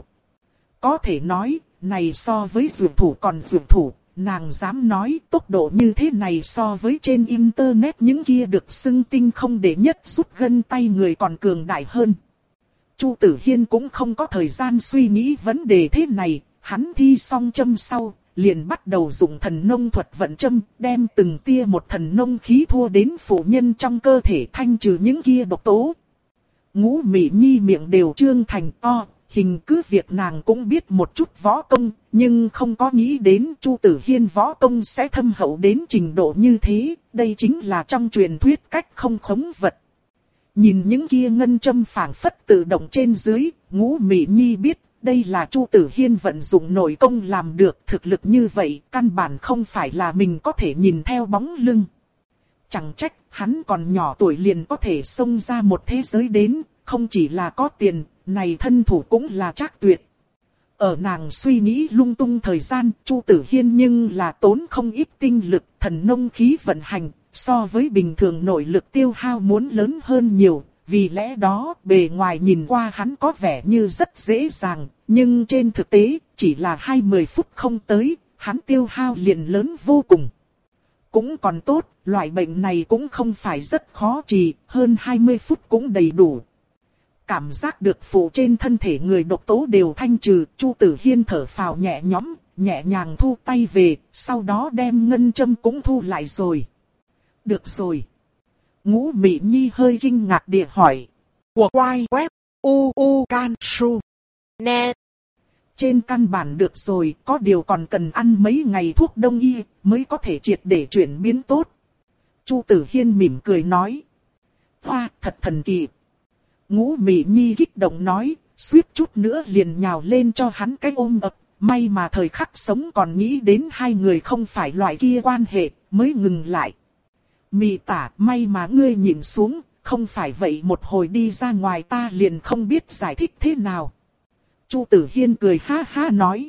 Có thể nói, này so với dược thủ còn dược thủ, nàng dám nói tốc độ như thế này so với trên internet những kia được xưng tinh không để nhất rút gân tay người còn cường đại hơn. Chu Tử Hiên cũng không có thời gian suy nghĩ vấn đề thế này, hắn thi xong châm sau, liền bắt đầu dùng thần nông thuật vận châm, đem từng tia một thần nông khí thua đến phụ nhân trong cơ thể thanh trừ những kia độc tố. Ngũ Mị Nhi miệng đều trương thành to, hình cứ việc nàng cũng biết một chút võ công, nhưng không có nghĩ đến Chu Tử Hiên võ công sẽ thâm hậu đến trình độ như thế, đây chính là trong truyền thuyết cách không khống vật. Nhìn những kia ngân châm phảng phất tự động trên dưới, Ngũ Mị Nhi biết, đây là Chu Tử Hiên vận dụng nội công làm được, thực lực như vậy, căn bản không phải là mình có thể nhìn theo bóng lưng. Chẳng trách, hắn còn nhỏ tuổi liền có thể xông ra một thế giới đến, không chỉ là có tiền, này thân thủ cũng là trác tuyệt. Ở nàng suy nghĩ lung tung thời gian, Chu Tử Hiên nhưng là tốn không ít tinh lực, thần nông khí vận hành, so với bình thường nội lực tiêu hao muốn lớn hơn nhiều. Vì lẽ đó, bề ngoài nhìn qua hắn có vẻ như rất dễ dàng, nhưng trên thực tế, chỉ là hai mươi phút không tới, hắn tiêu hao liền lớn vô cùng. Cũng còn tốt, loại bệnh này cũng không phải rất khó trị, hơn hai mươi phút cũng đầy đủ. Cảm giác được phụ trên thân thể người độc tố đều thanh trừ, Chu Tử Hiên thở phào nhẹ nhõm, nhẹ nhàng thu tay về, sau đó đem ngân châm cũng thu lại rồi. Được rồi. Ngũ Mị Nhi hơi kinh ngạc địa hỏi. Của quay web u u can su net. Trên căn bản được rồi, có điều còn cần ăn mấy ngày thuốc đông y mới có thể triệt để chuyển biến tốt. Chu Tử Hiên mỉm cười nói. Hoa, thật thần kỳ. Ngũ Mị Nhi kích động nói, suýt chút nữa liền nhào lên cho hắn cái ôm ập. May mà thời khắc sống còn nghĩ đến hai người không phải loại kia quan hệ, mới ngừng lại. Mị tả, may mà ngươi nhìn xuống, không phải vậy một hồi đi ra ngoài ta liền không biết giải thích thế nào. Chu Tử Hiên cười ha ha nói.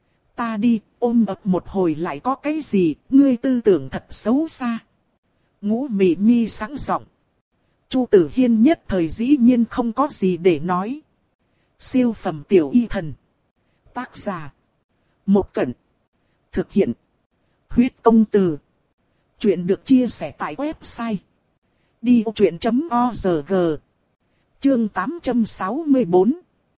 Ta đi, ôm ập một hồi lại có cái gì, ngươi tư tưởng thật xấu xa. Ngũ Mị Nhi sẵn giọng. Chu Tử Hiên nhất thời dĩ nhiên không có gì để nói. Siêu phẩm tiểu y thần. Tác giả. Một Cẩn. Thực hiện. Huyết công từ. Chuyện được chia sẻ tại website đi ô chuyện chấm org. Chương tám trăm sáu mươi tư.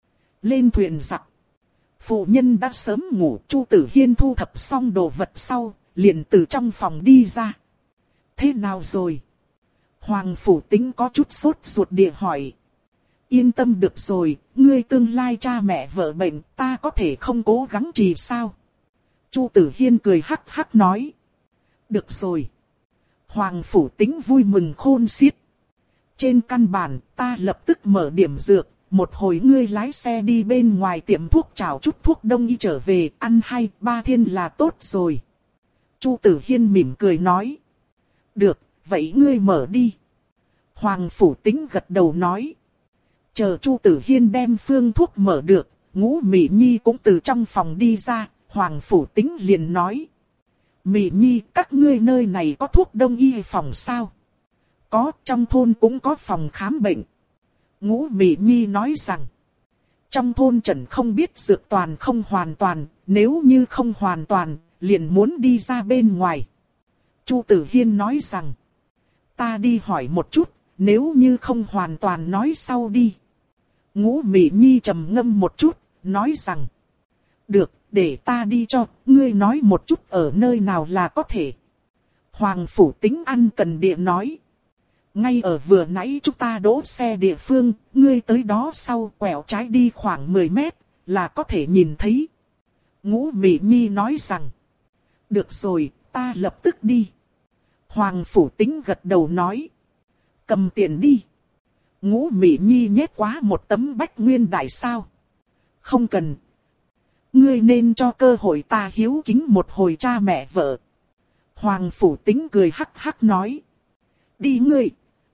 Lên thuyền giặc. Phụ nhân đã sớm ngủ, Chu Tử Hiên thu thập xong đồ vật sau, liền từ trong phòng đi ra. Thế nào rồi? Hoàng Phủ Tính có chút sốt ruột địa hỏi. Yên tâm được rồi, ngươi tương lai cha mẹ vợ bệnh, ta có thể không cố gắng trì sao? Chu Tử Hiên cười hắc hắc nói. Được rồi. Hoàng Phủ Tính vui mừng khôn xiết. Trên căn bản, ta lập tức mở điểm dược, một hồi ngươi lái xe đi bên ngoài tiệm thuốc chào chút thuốc đông y trở về, ăn hai ba thiên là tốt rồi. Chu Tử Hiên mỉm cười nói. Được, vậy ngươi mở đi. Hoàng Phủ Tính gật đầu nói. Chờ Chu Tử Hiên đem phương thuốc mở được, Ngũ Mị Nhi cũng từ trong phòng đi ra, Hoàng Phủ Tính liền nói. Mị Nhi, các ngươi nơi này có thuốc đông y phòng sao? Có, trong thôn cũng có phòng khám bệnh. Ngũ Mị Nhi nói rằng, trong thôn Trần không biết dược toàn không hoàn toàn, nếu như không hoàn toàn, liền muốn đi ra bên ngoài. Chu Tử Hiên nói rằng, ta đi hỏi một chút, nếu như không hoàn toàn nói sau đi. Ngũ Mị Nhi trầm ngâm một chút, nói rằng, được, để ta đi cho, ngươi nói một chút ở nơi nào là có thể. Hoàng Phủ Tính ăn cần địa nói. Ngay ở vừa nãy chúng ta đỗ xe địa phương, ngươi tới đó sau quẹo trái đi khoảng mười mét, là có thể nhìn thấy. Ngũ Mị Nhi nói rằng, được rồi, ta lập tức đi. Hoàng Phủ Tính gật đầu nói, cầm tiền đi. Ngũ Mị Nhi nhét quá một tấm bách nguyên đại sao. Không cần. Ngươi nên cho cơ hội ta hiếu kính một hồi cha mẹ vợ. Hoàng Phủ Tính cười hắc hắc nói. Đi ngươi.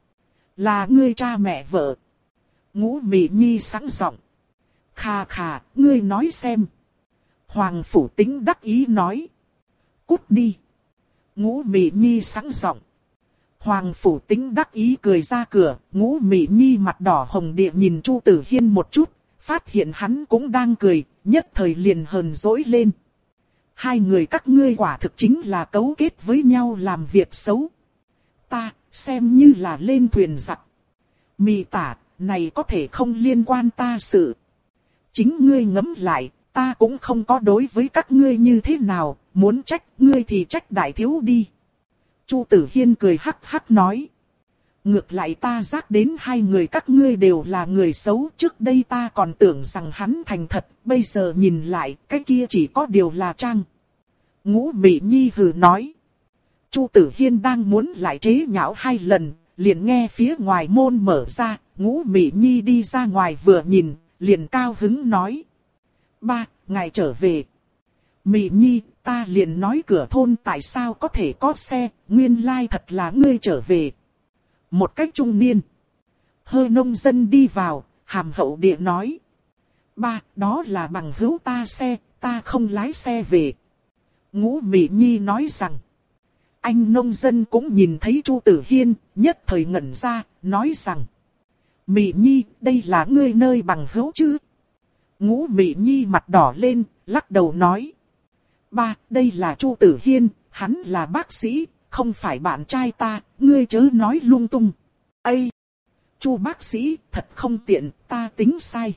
Là ngươi cha mẹ vợ. Ngũ Mị Nhi sẵn giọng. Khà khà, ngươi nói xem. Hoàng Phủ Tính đắc ý nói. Cút đi. Ngũ Mị Nhi sẵn giọng. Hoàng Phủ Tính đắc ý cười ra cửa, Ngũ Mị Nhi mặt đỏ hồng địa nhìn Chu Tử Hiên một chút, phát hiện hắn cũng đang cười, nhất thời liền hờn dỗi lên. Hai người các ngươi quả thực chính là cấu kết với nhau làm việc xấu. Ta, xem như là lên thuyền giặc. Mị tả, này có thể không liên quan ta sự. Chính ngươi ngẫm lại, ta cũng không có đối với các ngươi như thế nào, muốn trách ngươi thì trách đại thiếu đi. Chu Tử Hiên cười hắc hắc nói. Ngược lại ta giác đến hai người các ngươi đều là người xấu, trước đây ta còn tưởng rằng hắn thành thật, bây giờ nhìn lại, cái kia chỉ có điều là trang. Ngũ Mị Nhi hừ nói. Chu Tử Hiên đang muốn lại chế nhạo hai lần, liền nghe phía ngoài môn mở ra, Ngũ Mị Nhi đi ra ngoài vừa nhìn, liền cao hứng nói. Ba, ngài trở về. Mị Nhi, ta liền nói cửa thôn tại sao có thể có xe, nguyên lai thật là ngươi trở về. Một cách trung niên. Hơi nông dân đi vào, hàm hậu địa nói. Ba, đó là bằng hữu ta xe, ta không lái xe về. Ngũ Mị Nhi nói rằng. Anh nông dân cũng nhìn thấy Chu Tử Hiên, nhất thời ngẩn ra, nói rằng. Mị Nhi, đây là ngươi nơi bằng hữu chứ? Ngũ Mị Nhi mặt đỏ lên, lắc đầu nói. Ba, đây là Chu Tử Hiên, hắn là bác sĩ, không phải bạn trai ta, ngươi chớ nói lung tung. Ây! Chu bác sĩ, thật không tiện, ta tính sai.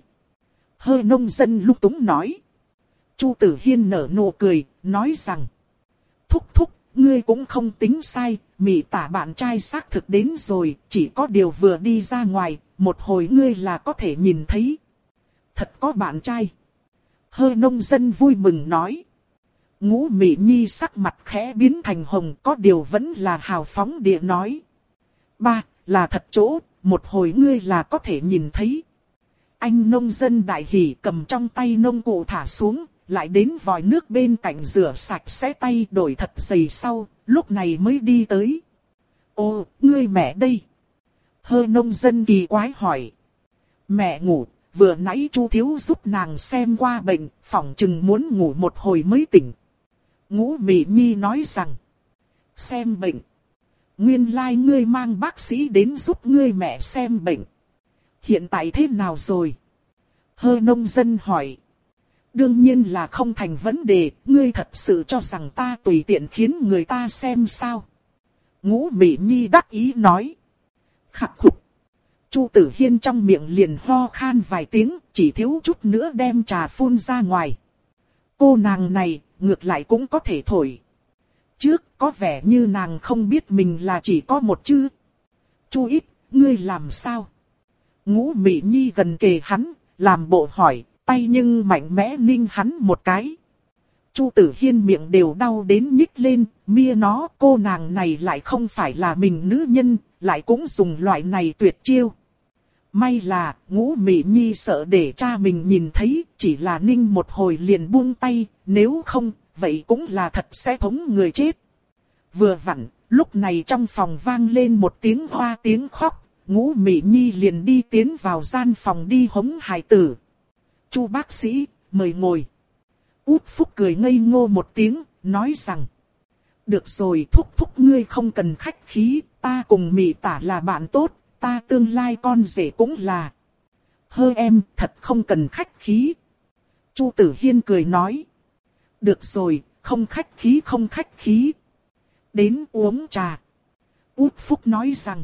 Hơi nông dân lung túng nói. Chu Tử Hiên nở nụ cười, nói rằng. Thúc thúc, ngươi cũng không tính sai, Mị tả bạn trai xác thực đến rồi, chỉ có điều vừa đi ra ngoài, một hồi ngươi là có thể nhìn thấy. Thật có bạn trai. Hơi nông dân vui mừng nói. Ngũ Mị Nhi sắc mặt khẽ biến thành hồng, có điều vẫn là hào phóng địa nói. Ba, là thật chỗ, một hồi ngươi là có thể nhìn thấy. Anh nông dân đại hỉ cầm trong tay nông cụ thả xuống, lại đến vòi nước bên cạnh rửa sạch sẽ tay đổi thật giày sau, lúc này mới đi tới. Ô, ngươi mẹ đây. Hơi nông dân kỳ quái hỏi. Mẹ ngủ, vừa nãy Chu thiếu giúp nàng xem qua bệnh, phỏng chừng muốn ngủ một hồi mới tỉnh. Ngũ Mị Nhi nói rằng. Xem bệnh. Nguyên lai like ngươi mang bác sĩ đến giúp ngươi mẹ xem bệnh. Hiện tại thế nào rồi? Hơi nông dân hỏi. Đương nhiên là không thành vấn đề, ngươi thật sự cho rằng ta tùy tiện khiến người ta xem sao? Ngũ Mị Nhi đắc ý nói. Khắc khục. Chu Tử Hiên trong miệng liền ho khan vài tiếng, chỉ thiếu chút nữa đem trà phun ra ngoài. Cô nàng này, ngược lại cũng có thể thổi. Trước, có vẻ như nàng không biết mình là chỉ có một chữ. Chu ít, ngươi làm sao? Ngũ Mị Nhi gần kề hắn, làm bộ hỏi, tay nhưng mạnh mẽ ninh hắn một cái. Chu Tử Hiên miệng đều đau đến nhích lên, mia nó, cô nàng này lại không phải là mình nữ nhân, lại cũng dùng loại này tuyệt chiêu. May là, Ngũ Mị Nhi sợ để cha mình nhìn thấy, chỉ là ninh một hồi liền buông tay, nếu không, vậy cũng là thật sẽ thống người chết. Vừa vặn, lúc này trong phòng vang lên một tiếng hoa tiếng khóc, Ngũ Mị Nhi liền đi tiến vào gian phòng đi hống hài tử. Chu bác sĩ, mời ngồi. Út Phúc cười ngây ngô một tiếng, nói rằng. Được rồi thúc thúc ngươi không cần khách khí, ta cùng Mị tả là bạn tốt, ta tương lai con rể cũng là. Hơ em, thật không cần khách khí. Chu Tử Hiên cười nói. Được rồi, không khách khí không khách khí. Đến uống trà. Út Phúc nói rằng.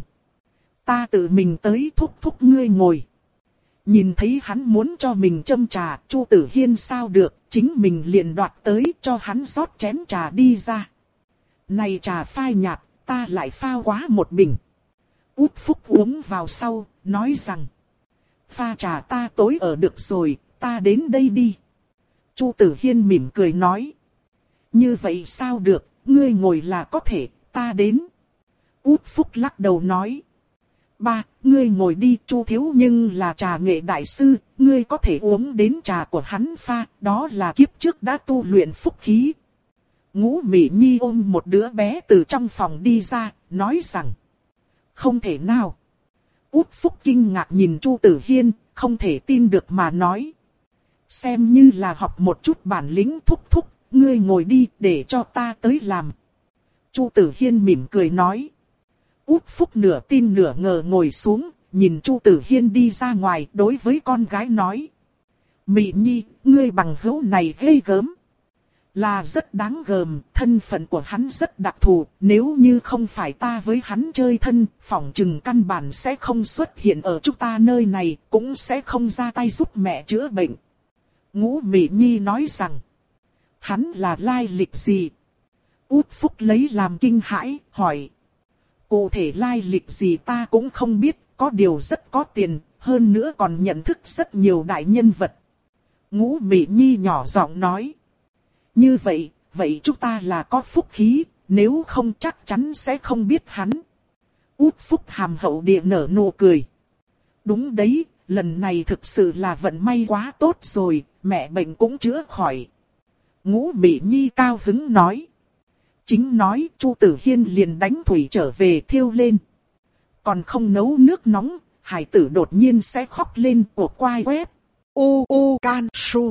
Ta tự mình tới thúc thúc ngươi ngồi. Nhìn thấy hắn muốn cho mình châm trà, Chu Tử Hiên sao được, chính mình liền đoạt tới cho hắn rót chén trà đi ra. Này trà phai nhạt, ta lại pha quá một bình. Út Phúc uống vào sau, nói rằng. Pha trà ta tối ở được rồi, ta đến đây đi. Chu Tử Hiên mỉm cười nói. Như vậy sao được, ngươi ngồi là có thể, ta đến. Út Phúc lắc đầu nói. Ba, ngươi ngồi đi, Chu thiếu nhưng là trà nghệ đại sư, ngươi có thể uống đến trà của hắn pha, đó là kiếp trước đã tu luyện phúc khí. Ngũ Mị Nhi ôm một đứa bé từ trong phòng đi ra, nói rằng. Không thể nào. Út Phúc kinh ngạc nhìn Chu Tử Hiên, không thể tin được mà nói. Xem như là học một chút bản lĩnh thúc thúc, ngươi ngồi đi để cho ta tới làm. Chu Tử Hiên mỉm cười nói. Út Phúc nửa tin nửa ngờ ngồi xuống, nhìn Chu Tử Hiên đi ra ngoài đối với con gái nói. Mị Nhi, ngươi bằng hữu này ghê gớm. Là rất đáng gờm, thân phận của hắn rất đặc thù, nếu như không phải ta với hắn chơi thân, phỏng chừng căn bản sẽ không xuất hiện ở chúng ta nơi này, cũng sẽ không ra tay giúp mẹ chữa bệnh. Ngũ Mị Nhi nói rằng, hắn là lai lịch gì? Út Phúc lấy làm kinh hãi, hỏi. Cụ thể lai lịch gì ta cũng không biết, có điều rất có tiền, hơn nữa còn nhận thức rất nhiều đại nhân vật. Ngũ Mị Nhi nhỏ giọng nói. Như vậy, vậy chúng ta là có phúc khí, nếu không chắc chắn sẽ không biết hắn. Út Phúc hàm hậu địa nở nụ cười. Đúng đấy, lần này thực sự là vận may quá tốt rồi, mẹ bệnh cũng chữa khỏi. Ngũ Mị Nhi cao hứng nói. Chính nói Chu Tử Hiên liền đánh thủy trở về thiêu lên. Còn không nấu nước nóng, hải tử đột nhiên sẽ khóc lên của quai quét. U U Can Su.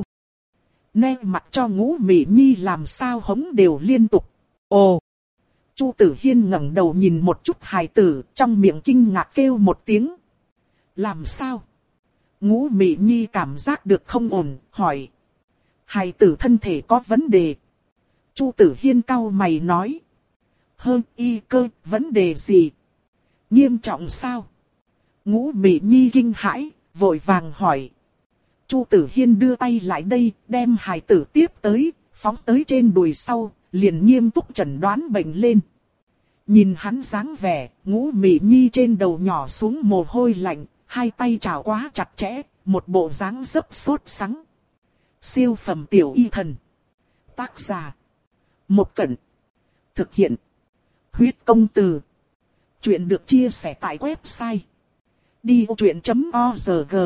Nè mặt cho Ngũ Mị Nhi làm sao hống đều liên tục. Ồ! Chu Tử Hiên ngẩng đầu nhìn một chút hải tử, trong miệng kinh ngạc kêu một tiếng. Làm sao? Ngũ Mị Nhi cảm giác được không ổn, hỏi. Hải tử thân thể có vấn đề. Chu Tử Hiên cau mày nói. Hơn y cơ, vấn đề gì? Nghiêm trọng sao? Ngũ Mị Nhi kinh hãi, vội vàng hỏi. Chu Tử Hiên đưa tay lại đây, đem hài tử tiếp tới, phóng tới trên đùi sau, liền nghiêm túc chẩn đoán bệnh lên. Nhìn hắn dáng vẻ, Ngũ Mị Nhi trên đầu nhỏ xuống mồ hôi lạnh, hai tay chảo quá chặt chẽ, một bộ dáng dấp sốt sắng. Siêu phẩm tiểu y thần. Tác giả. Một Cẩn. Thực hiện. Huyết công từ. Chuyện được chia sẻ tại website đi ô truyện chấm org.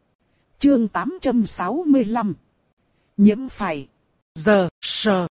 Chương tám trăm sáu mươi lăm. Nhiễm phải. Giờ, sờ.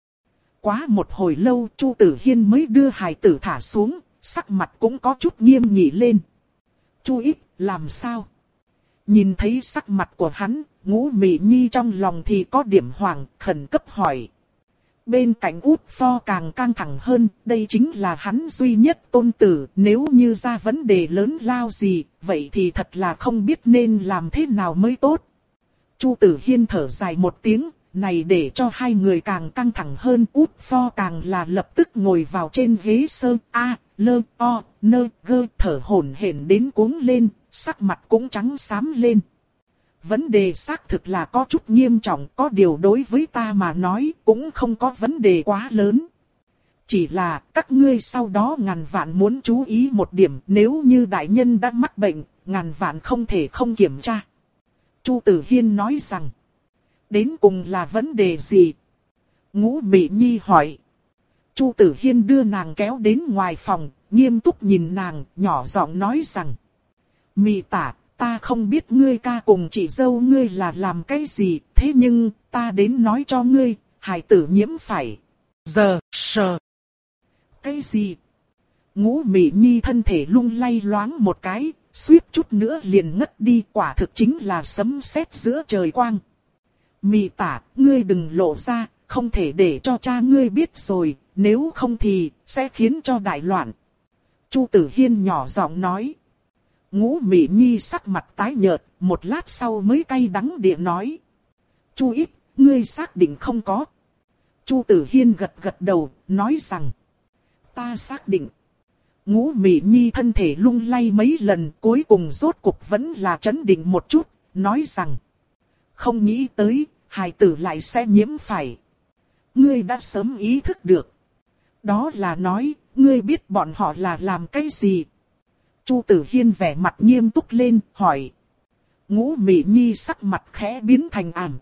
Quá một hồi lâu Chu Tử Hiên mới đưa hài tử thả xuống, sắc mặt cũng có chút nghiêm nghị lên. Chu Ít, làm sao? Nhìn thấy sắc mặt của hắn, Ngũ Mị Nhi trong lòng thì có điểm hoảng, khẩn cấp hỏi. Bên cạnh Út Pho càng căng thẳng hơn, đây chính là hắn duy nhất tôn tử, nếu như ra vấn đề lớn lao gì, vậy thì thật là không biết nên làm thế nào mới tốt. Chu Tử Hiên thở dài một tiếng, này để cho hai người càng căng thẳng hơn, Út Pho càng là lập tức ngồi vào trên ghế sơ, a, lơ, o, nơ, gơ, thở hổn hển đến cuống lên, sắc mặt cũng trắng xám lên. Vấn đề xác thực là có chút nghiêm trọng, có điều đối với ta mà nói cũng không có vấn đề quá lớn. Chỉ là các ngươi sau đó ngàn vạn muốn chú ý một điểm, nếu như đại nhân đã mắc bệnh, ngàn vạn không thể không kiểm tra. Chu Tử Hiên nói rằng, đến cùng là vấn đề gì? Ngũ Mị Nhi hỏi. Chu Tử Hiên đưa nàng kéo đến ngoài phòng, nghiêm túc nhìn nàng, nhỏ giọng nói rằng, Mị tả, ta không biết ngươi ca cùng chị dâu ngươi là làm cái gì, thế nhưng ta đến nói cho ngươi, hài tử nhiễm phải. Giờ, sờ. Cái gì? Ngũ Mị Nhi thân thể lung lay loáng một cái, suýt chút nữa liền ngất đi, quả thực chính là sấm sét giữa trời quang. Mị tả, ngươi đừng lộ ra, không thể để cho cha ngươi biết rồi, nếu không thì sẽ khiến cho đại loạn. Chu Tử Hiên nhỏ giọng nói. Ngũ Mị Nhi sắc mặt tái nhợt, một lát sau mới cay đắng địa nói. Chu Ít, ngươi xác định không có? Chu Tử Hiên gật gật đầu, nói rằng. Ta xác định. Ngũ Mị Nhi thân thể lung lay mấy lần, cuối cùng rốt cục vẫn là trấn định một chút, nói rằng. Không nghĩ tới, hài tử lại sẽ nhiễm phải. Ngươi đã sớm ý thức được. Đó là nói, ngươi biết bọn họ là làm cái gì? Chu Tử Hiên vẻ mặt nghiêm túc lên, hỏi. Ngũ Mị Nhi sắc mặt khẽ biến thành ảm.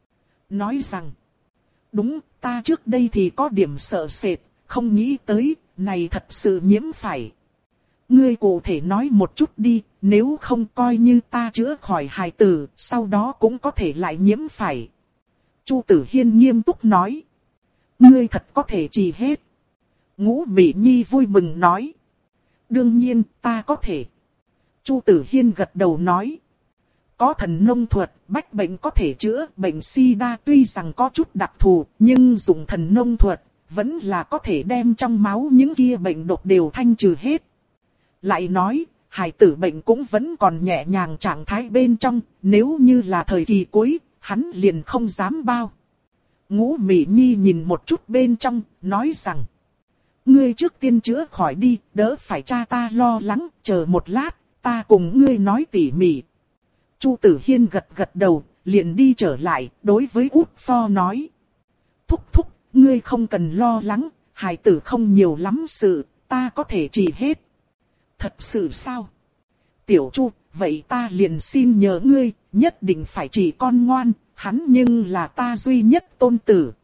Nói rằng. Đúng, ta trước đây thì có điểm sợ sệt, không nghĩ tới, này thật sự nhiễm phải. Ngươi cụ thể nói một chút đi, nếu không coi như ta chữa khỏi hài tử, sau đó cũng có thể lại nhiễm phải. Chu Tử Hiên nghiêm túc nói. Ngươi thật có thể trị hết. Ngũ Mị Nhi vui mừng nói. Đương nhiên, ta có thể. Chu Tử Hiên gật đầu nói. Có thần nông thuật, bách bệnh có thể chữa, bệnh sida tuy rằng có chút đặc thù, nhưng dùng thần nông thuật, vẫn là có thể đem trong máu những kia bệnh độc đều thanh trừ hết. Lại nói, hài tử bệnh cũng vẫn còn nhẹ nhàng trạng thái bên trong, nếu như là thời kỳ cuối, hắn liền không dám bao. Ngũ Mị Nhi nhìn một chút bên trong, nói rằng. Ngươi trước tiên chữa khỏi đi, đỡ phải cha ta lo lắng, chờ một lát, ta cùng ngươi nói tỉ mỉ. Chu Tử Hiên gật gật đầu, liền đi trở lại, đối với Út Pho nói. Thúc thúc, ngươi không cần lo lắng, hài tử không nhiều lắm sự, ta có thể trị hết. Thật sự sao? Tiểu Chu, vậy ta liền xin nhờ ngươi, nhất định phải trị con ngoan, hắn nhưng là ta duy nhất tôn tử.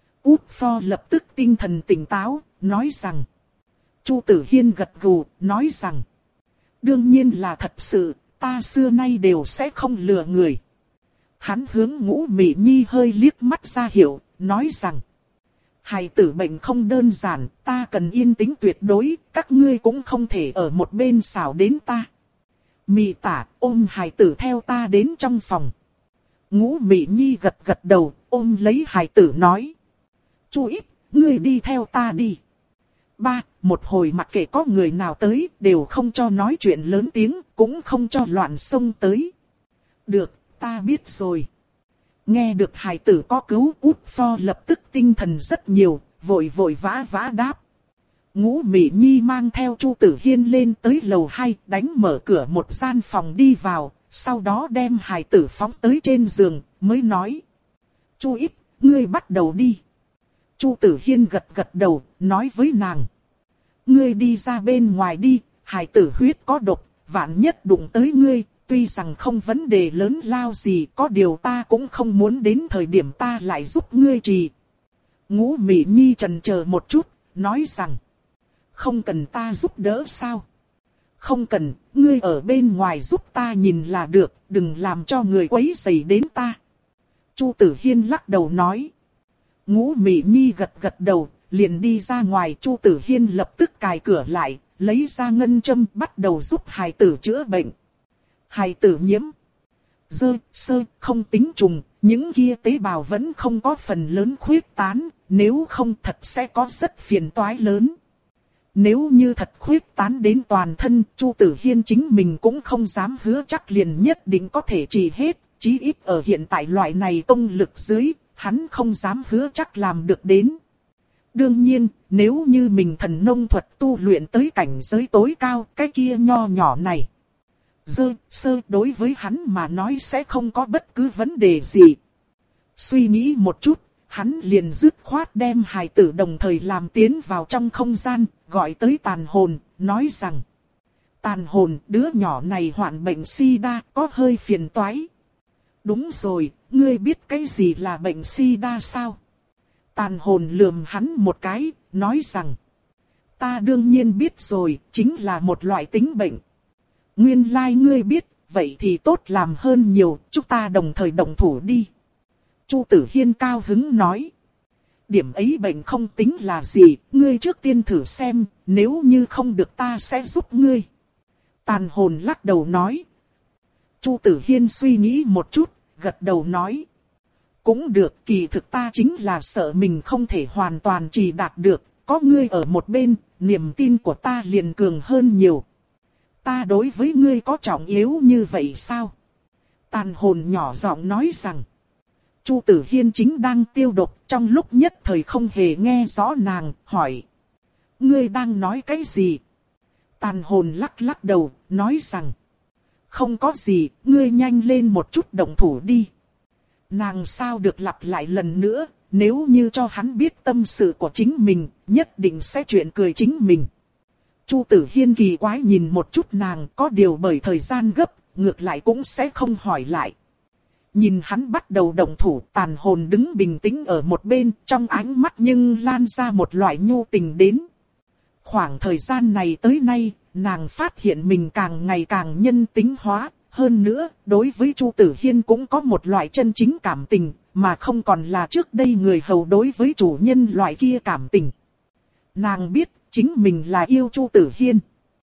Út Pho lập tức tinh thần tỉnh táo, nói rằng. Chu Tử Hiên gật gù, nói rằng. Đương nhiên là thật sự, ta xưa nay đều sẽ không lừa người. Hắn hướng Ngũ Mị Nhi hơi liếc mắt ra hiệu, nói rằng. Hài tử bệnh không đơn giản, ta cần yên tĩnh tuyệt đối, các ngươi cũng không thể ở một bên xảo đến ta. Mị Tả, ôm hài tử theo ta đến trong phòng. Ngũ Mị Nhi gật gật đầu, ôm lấy hài tử nói. Chu Ít, ngươi đi theo ta đi. Ba, một hồi mặc kệ có người nào tới, đều không cho nói chuyện lớn tiếng, cũng không cho loạn xông tới. Được, ta biết rồi. Nghe được hài tử có cứu, Út Pho lập tức tinh thần rất nhiều, vội vội vã vã đáp. Ngũ Mị Nhi mang theo Chu Tử Hiên lên tới lầu hai, đánh mở cửa một gian phòng đi vào, sau đó đem hài tử phóng tới trên giường, mới nói. Chu Ít, ngươi bắt đầu đi. Chu Tử Hiên gật gật đầu, nói với nàng. Ngươi đi ra bên ngoài đi, hài tử huyết có độc, vạn nhất đụng tới ngươi, tuy rằng không vấn đề lớn lao gì, có điều ta cũng không muốn đến thời điểm ta lại giúp ngươi trì. Ngũ Mị Nhi chần chờ một chút, nói rằng. Không cần ta giúp đỡ sao? Không cần, ngươi ở bên ngoài giúp ta nhìn là được, đừng làm cho người quấy rầy đến ta. Chu Tử Hiên lắc đầu nói. Ngũ Mị Nhi gật gật đầu, liền đi ra ngoài. Chu Tử Hiên lập tức cài cửa lại, lấy ra ngân châm bắt đầu giúp hài tử chữa bệnh. Hài tử nhiễm dơ, sơ, không tính trùng, những kia tế bào vẫn không có phần lớn khuyết tán, nếu không thật sẽ có rất phiền toái lớn. Nếu như thật khuyết tán đến toàn thân, Chu Tử Hiên chính mình cũng không dám hứa chắc liền nhất định có thể trị hết, chí ít ở hiện tại loại này công lực dưới, hắn không dám hứa chắc làm được đến. Đương nhiên, nếu như mình thần nông thuật tu luyện tới cảnh giới tối cao, cái kia nho nhỏ này. Dơ, sơ đối với hắn mà nói sẽ không có bất cứ vấn đề gì. Suy nghĩ một chút, hắn liền dứt khoát đem hài tử đồng thời làm tiến vào trong không gian, gọi tới Tàn Hồn, nói rằng. Tàn Hồn, đứa nhỏ này hoạn bệnh sida, có hơi phiền toái. Đúng rồi, ngươi biết cái gì là bệnh sida sao? Tàn Hồn lườm hắn một cái, nói rằng. Ta đương nhiên biết rồi, chính là một loại tính bệnh. Nguyên lai like ngươi biết, vậy thì tốt làm hơn nhiều, chúng ta đồng thời đồng thủ đi. Chu Tử Hiên cao hứng nói. Điểm ấy bệnh không tính là gì, ngươi trước tiên thử xem, nếu như không được ta sẽ giúp ngươi. Tàn Hồn lắc đầu nói. Chu Tử Hiên suy nghĩ một chút, gật đầu nói. Cũng được, kỳ thực ta chính là sợ mình không thể hoàn toàn trì đạt được, có ngươi ở một bên, niềm tin của ta liền cường hơn nhiều. Ta đối với ngươi có trọng yếu như vậy sao? Tàn Hồn nhỏ giọng nói rằng. Chu Tử Hiên chính đang tiêu độc, trong lúc nhất thời không hề nghe rõ nàng, hỏi. Ngươi đang nói cái gì? Tàn Hồn lắc lắc đầu, nói rằng. Không có gì, ngươi nhanh lên một chút động thủ đi. Nàng sao được lặp lại lần nữa, nếu như cho hắn biết tâm sự của chính mình, nhất định sẽ chuyện cười chính mình. Chu Tử Hiên kỳ quái nhìn một chút nàng, có điều bởi thời gian gấp, ngược lại cũng sẽ không hỏi lại. Nhìn hắn bắt đầu động thủ, Tàn Hồn đứng bình tĩnh ở một bên, trong ánh mắt nhưng lan ra một loại nhu tình đến. Khoảng thời gian này tới nay, nàng phát hiện mình càng ngày càng nhân tính hóa, hơn nữa, đối với Chu Tử Hiên cũng có một loại chân chính cảm tình, mà không còn là trước đây người hầu đối với chủ nhân loại kia cảm tình. Nàng biết, chính mình là yêu Chu Tử Hiên.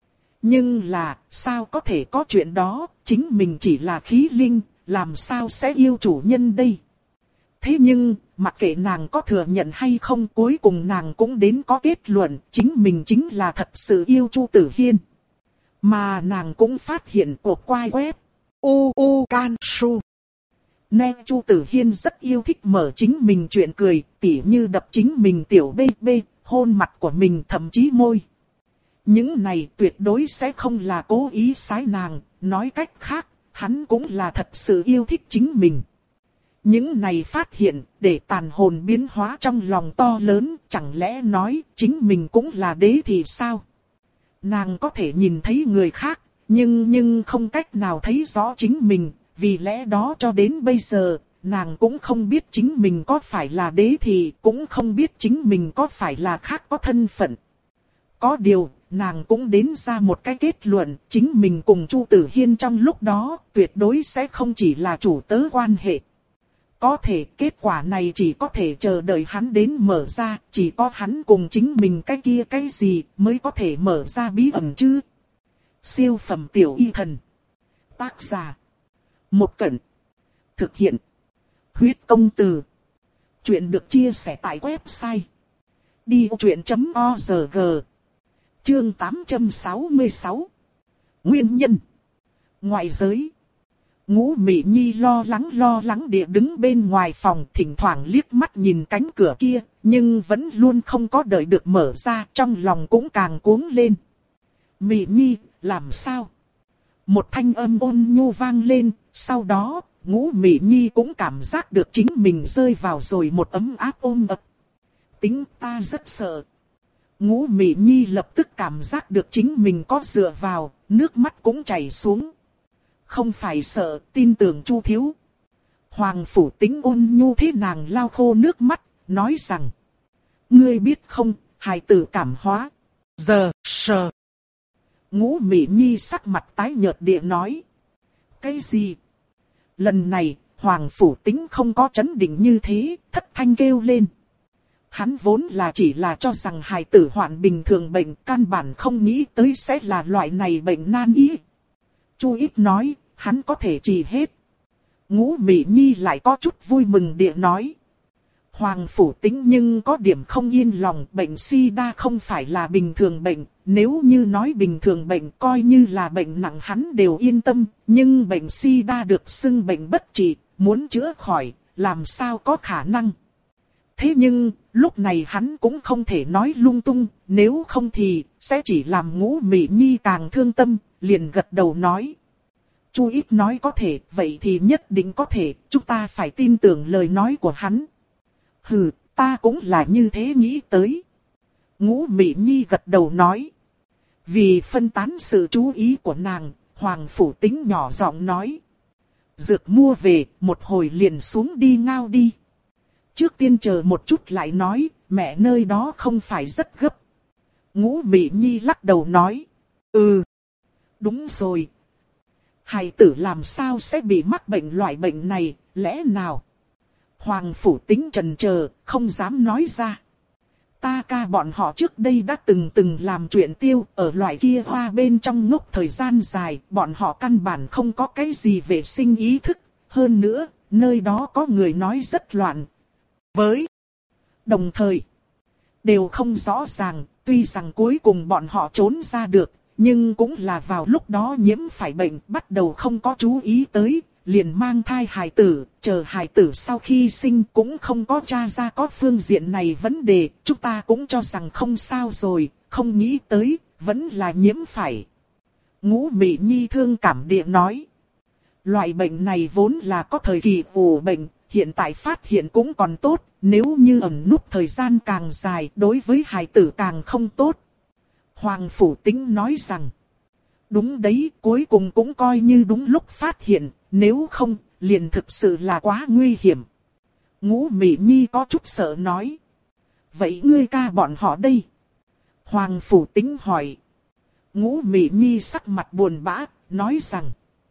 Nhưng là, sao có thể có chuyện đó, chính mình chỉ là khí linh, làm sao sẽ yêu chủ nhân đây? Thế nhưng, mặc kệ nàng có thừa nhận hay không, cuối cùng nàng cũng đến có kết luận, chính mình chính là thật sự yêu Chu Tử Hiên. Mà nàng cũng phát hiện cuộc quay web u u can su. Nghe Chu Tử Hiên rất yêu thích mở chính mình chuyện cười, tỉ như đập chính mình tiểu bê bê, hôn mặt của mình thậm chí môi. Những này tuyệt đối sẽ không là cố ý sái nàng, nói cách khác, hắn cũng là thật sự yêu thích chính mình. Những này phát hiện, để tàn hồn biến hóa trong lòng to lớn, chẳng lẽ nói chính mình cũng là đế thì sao? Nàng có thể nhìn thấy người khác, nhưng nhưng không cách nào thấy rõ chính mình, vì lẽ đó cho đến bây giờ, nàng cũng không biết chính mình có phải là đế thì, cũng không biết chính mình có phải là khác có thân phận. Có điều, nàng cũng đến ra một cái kết luận, chính mình cùng Chu Tử Hiên trong lúc đó, tuyệt đối sẽ không chỉ là chủ tớ quan hệ. Có thể kết quả này chỉ có thể chờ đợi hắn đến mở ra, chỉ có hắn cùng chính mình cái kia cái gì mới có thể mở ra bí ẩn chứ. Siêu phẩm tiểu y thần. Tác giả. Một Cẩn. Thực hiện. Huyết công từ. Chuyện được chia sẻ tại website. đi vô chuyện chấm org. Chương tám trăm sáu mươi sáu. Nguyên nhân. Ngoại giới. Ngũ Mị Nhi lo lắng lo lắng địa đứng bên ngoài phòng, thỉnh thoảng liếc mắt nhìn cánh cửa kia, nhưng vẫn luôn không có đợi được mở ra, trong lòng cũng càng cuống lên. Mị Nhi, làm sao? Một thanh âm ôn nhu vang lên, sau đó, Ngũ Mị Nhi cũng cảm giác được chính mình rơi vào rồi một ấm áp ôm ập. Tính ta rất sợ. Ngũ Mị Nhi lập tức cảm giác được chính mình có dựa vào, nước mắt cũng chảy xuống. Không phải sợ, tin tưởng Chu thiếu. Hoàng Phủ Tính ôn nhu thế nàng lau khô nước mắt, nói rằng. Ngươi biết không, hài tử cảm hóa. Giờ, sờ. Ngũ Mị Nhi sắc mặt tái nhợt địa nói. Cái gì? Lần này, Hoàng Phủ Tính không có chấn định như thế, thất thanh kêu lên. Hắn vốn là chỉ là cho rằng hài tử hoạn bình thường bệnh, căn bản không nghĩ tới sẽ là loại này bệnh nan y. Chu Ít nói, hắn có thể trị hết. Ngũ Mị Nhi lại có chút vui mừng địa nói. Hoàng Phủ Tính nhưng có điểm không yên lòng, bệnh sida không phải là bình thường bệnh, nếu như nói bình thường bệnh coi như là bệnh nặng hắn đều yên tâm, nhưng bệnh sida được xưng bệnh bất trị, muốn chữa khỏi, làm sao có khả năng. Thế nhưng, lúc này hắn cũng không thể nói lung tung, nếu không thì, sẽ chỉ làm Ngũ Mị Nhi càng thương tâm, liền gật đầu nói. Chu Ít nói có thể, vậy thì nhất định có thể, chúng ta phải tin tưởng lời nói của hắn. Hừ, ta cũng là như thế nghĩ tới. Ngũ Mị Nhi gật đầu nói. Vì phân tán sự chú ý của nàng, Hoàng Phủ Tính nhỏ giọng nói. Dược mua về, một hồi liền xuống đi ngao đi. Trước tiên chờ một chút lại nói, mẹ nơi đó không phải rất gấp. Ngũ Mị Nhi lắc đầu nói. Ừ, đúng rồi. Hài tử làm sao sẽ bị mắc bệnh loại bệnh này, lẽ nào? Hoàng Phủ Tính chần chờ, không dám nói ra. Ta ca bọn họ trước đây đã từng từng làm chuyện tiêu, ở loại kia hoa bên trong ngốc thời gian dài, bọn họ căn bản không có cái gì vệ sinh ý thức. Hơn nữa, nơi đó có người nói rất loạn. Với đồng thời, đều không rõ ràng, tuy rằng cuối cùng bọn họ trốn ra được, nhưng cũng là vào lúc đó nhiễm phải bệnh, bắt đầu không có chú ý tới, liền mang thai hài tử, chờ hài tử sau khi sinh cũng không có tra ra có phương diện này vấn đề, chúng ta cũng cho rằng không sao rồi, không nghĩ tới, vẫn là nhiễm phải. Ngũ Mị Nhi thương cảm địa nói. Loại bệnh này vốn là có thời kỳ ủ bệnh, hiện tại phát hiện cũng còn tốt, nếu như ẩn núp thời gian càng dài, đối với hài tử càng không tốt. Hoàng Phủ Tính nói rằng, đúng đấy, cuối cùng cũng coi như đúng lúc phát hiện, nếu không, liền thực sự là quá nguy hiểm. Ngũ Mị Nhi có chút sợ nói. Vậy ngươi ca bọn họ đây? Hoàng Phủ Tính hỏi. Ngũ Mị Nhi sắc mặt buồn bã, nói rằng.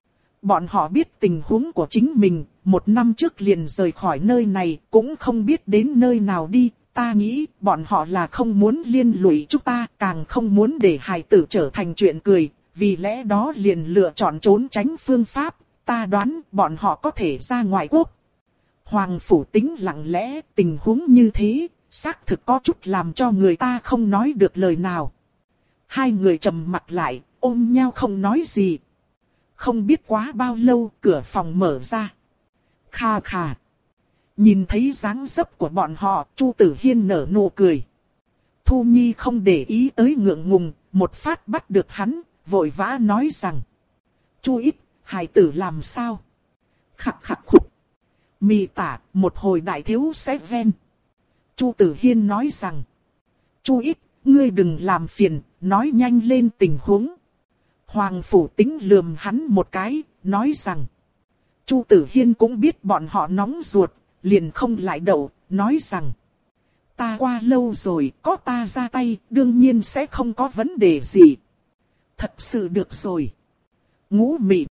Bọn họ biết tình huống của chính mình, một năm trước liền rời khỏi nơi này, cũng không biết đến nơi nào đi. Ta nghĩ, bọn họ là không muốn liên lụy chúng ta, càng không muốn để hài tử trở thành chuyện cười, vì lẽ đó liền lựa chọn trốn tránh phương pháp, ta đoán bọn họ có thể ra ngoại quốc. Hoàng Phủ Tính lặng lẽ, tình huống như thế, xác thực có chút làm cho người ta không nói được lời nào. Hai người trầm mặt lại, ôm nhau không nói gì. Không biết quá bao lâu, cửa phòng mở ra. Kha kha. Nhìn thấy dáng dấp của bọn họ, Chu Tử Hiên nở nụ cười. Thu Nhi không để ý tới ngượng ngùng, một phát bắt được hắn, vội vã nói rằng. Chu Ít, hài tử làm sao? Khặt khặt khục. Mị tả, một hồi đại thiếu sẽ ven. Chu Tử Hiên nói rằng. Chu Ít, ngươi đừng làm phiền, nói nhanh lên tình huống. Hoàng Phủ Tính lườm hắn một cái, nói rằng. Chu Tử Hiên cũng biết bọn họ nóng ruột, liền không lại đậu, nói rằng. Ta qua lâu rồi, có ta ra tay, đương nhiên sẽ không có vấn đề gì. Thật sự được rồi. Ngũ Mị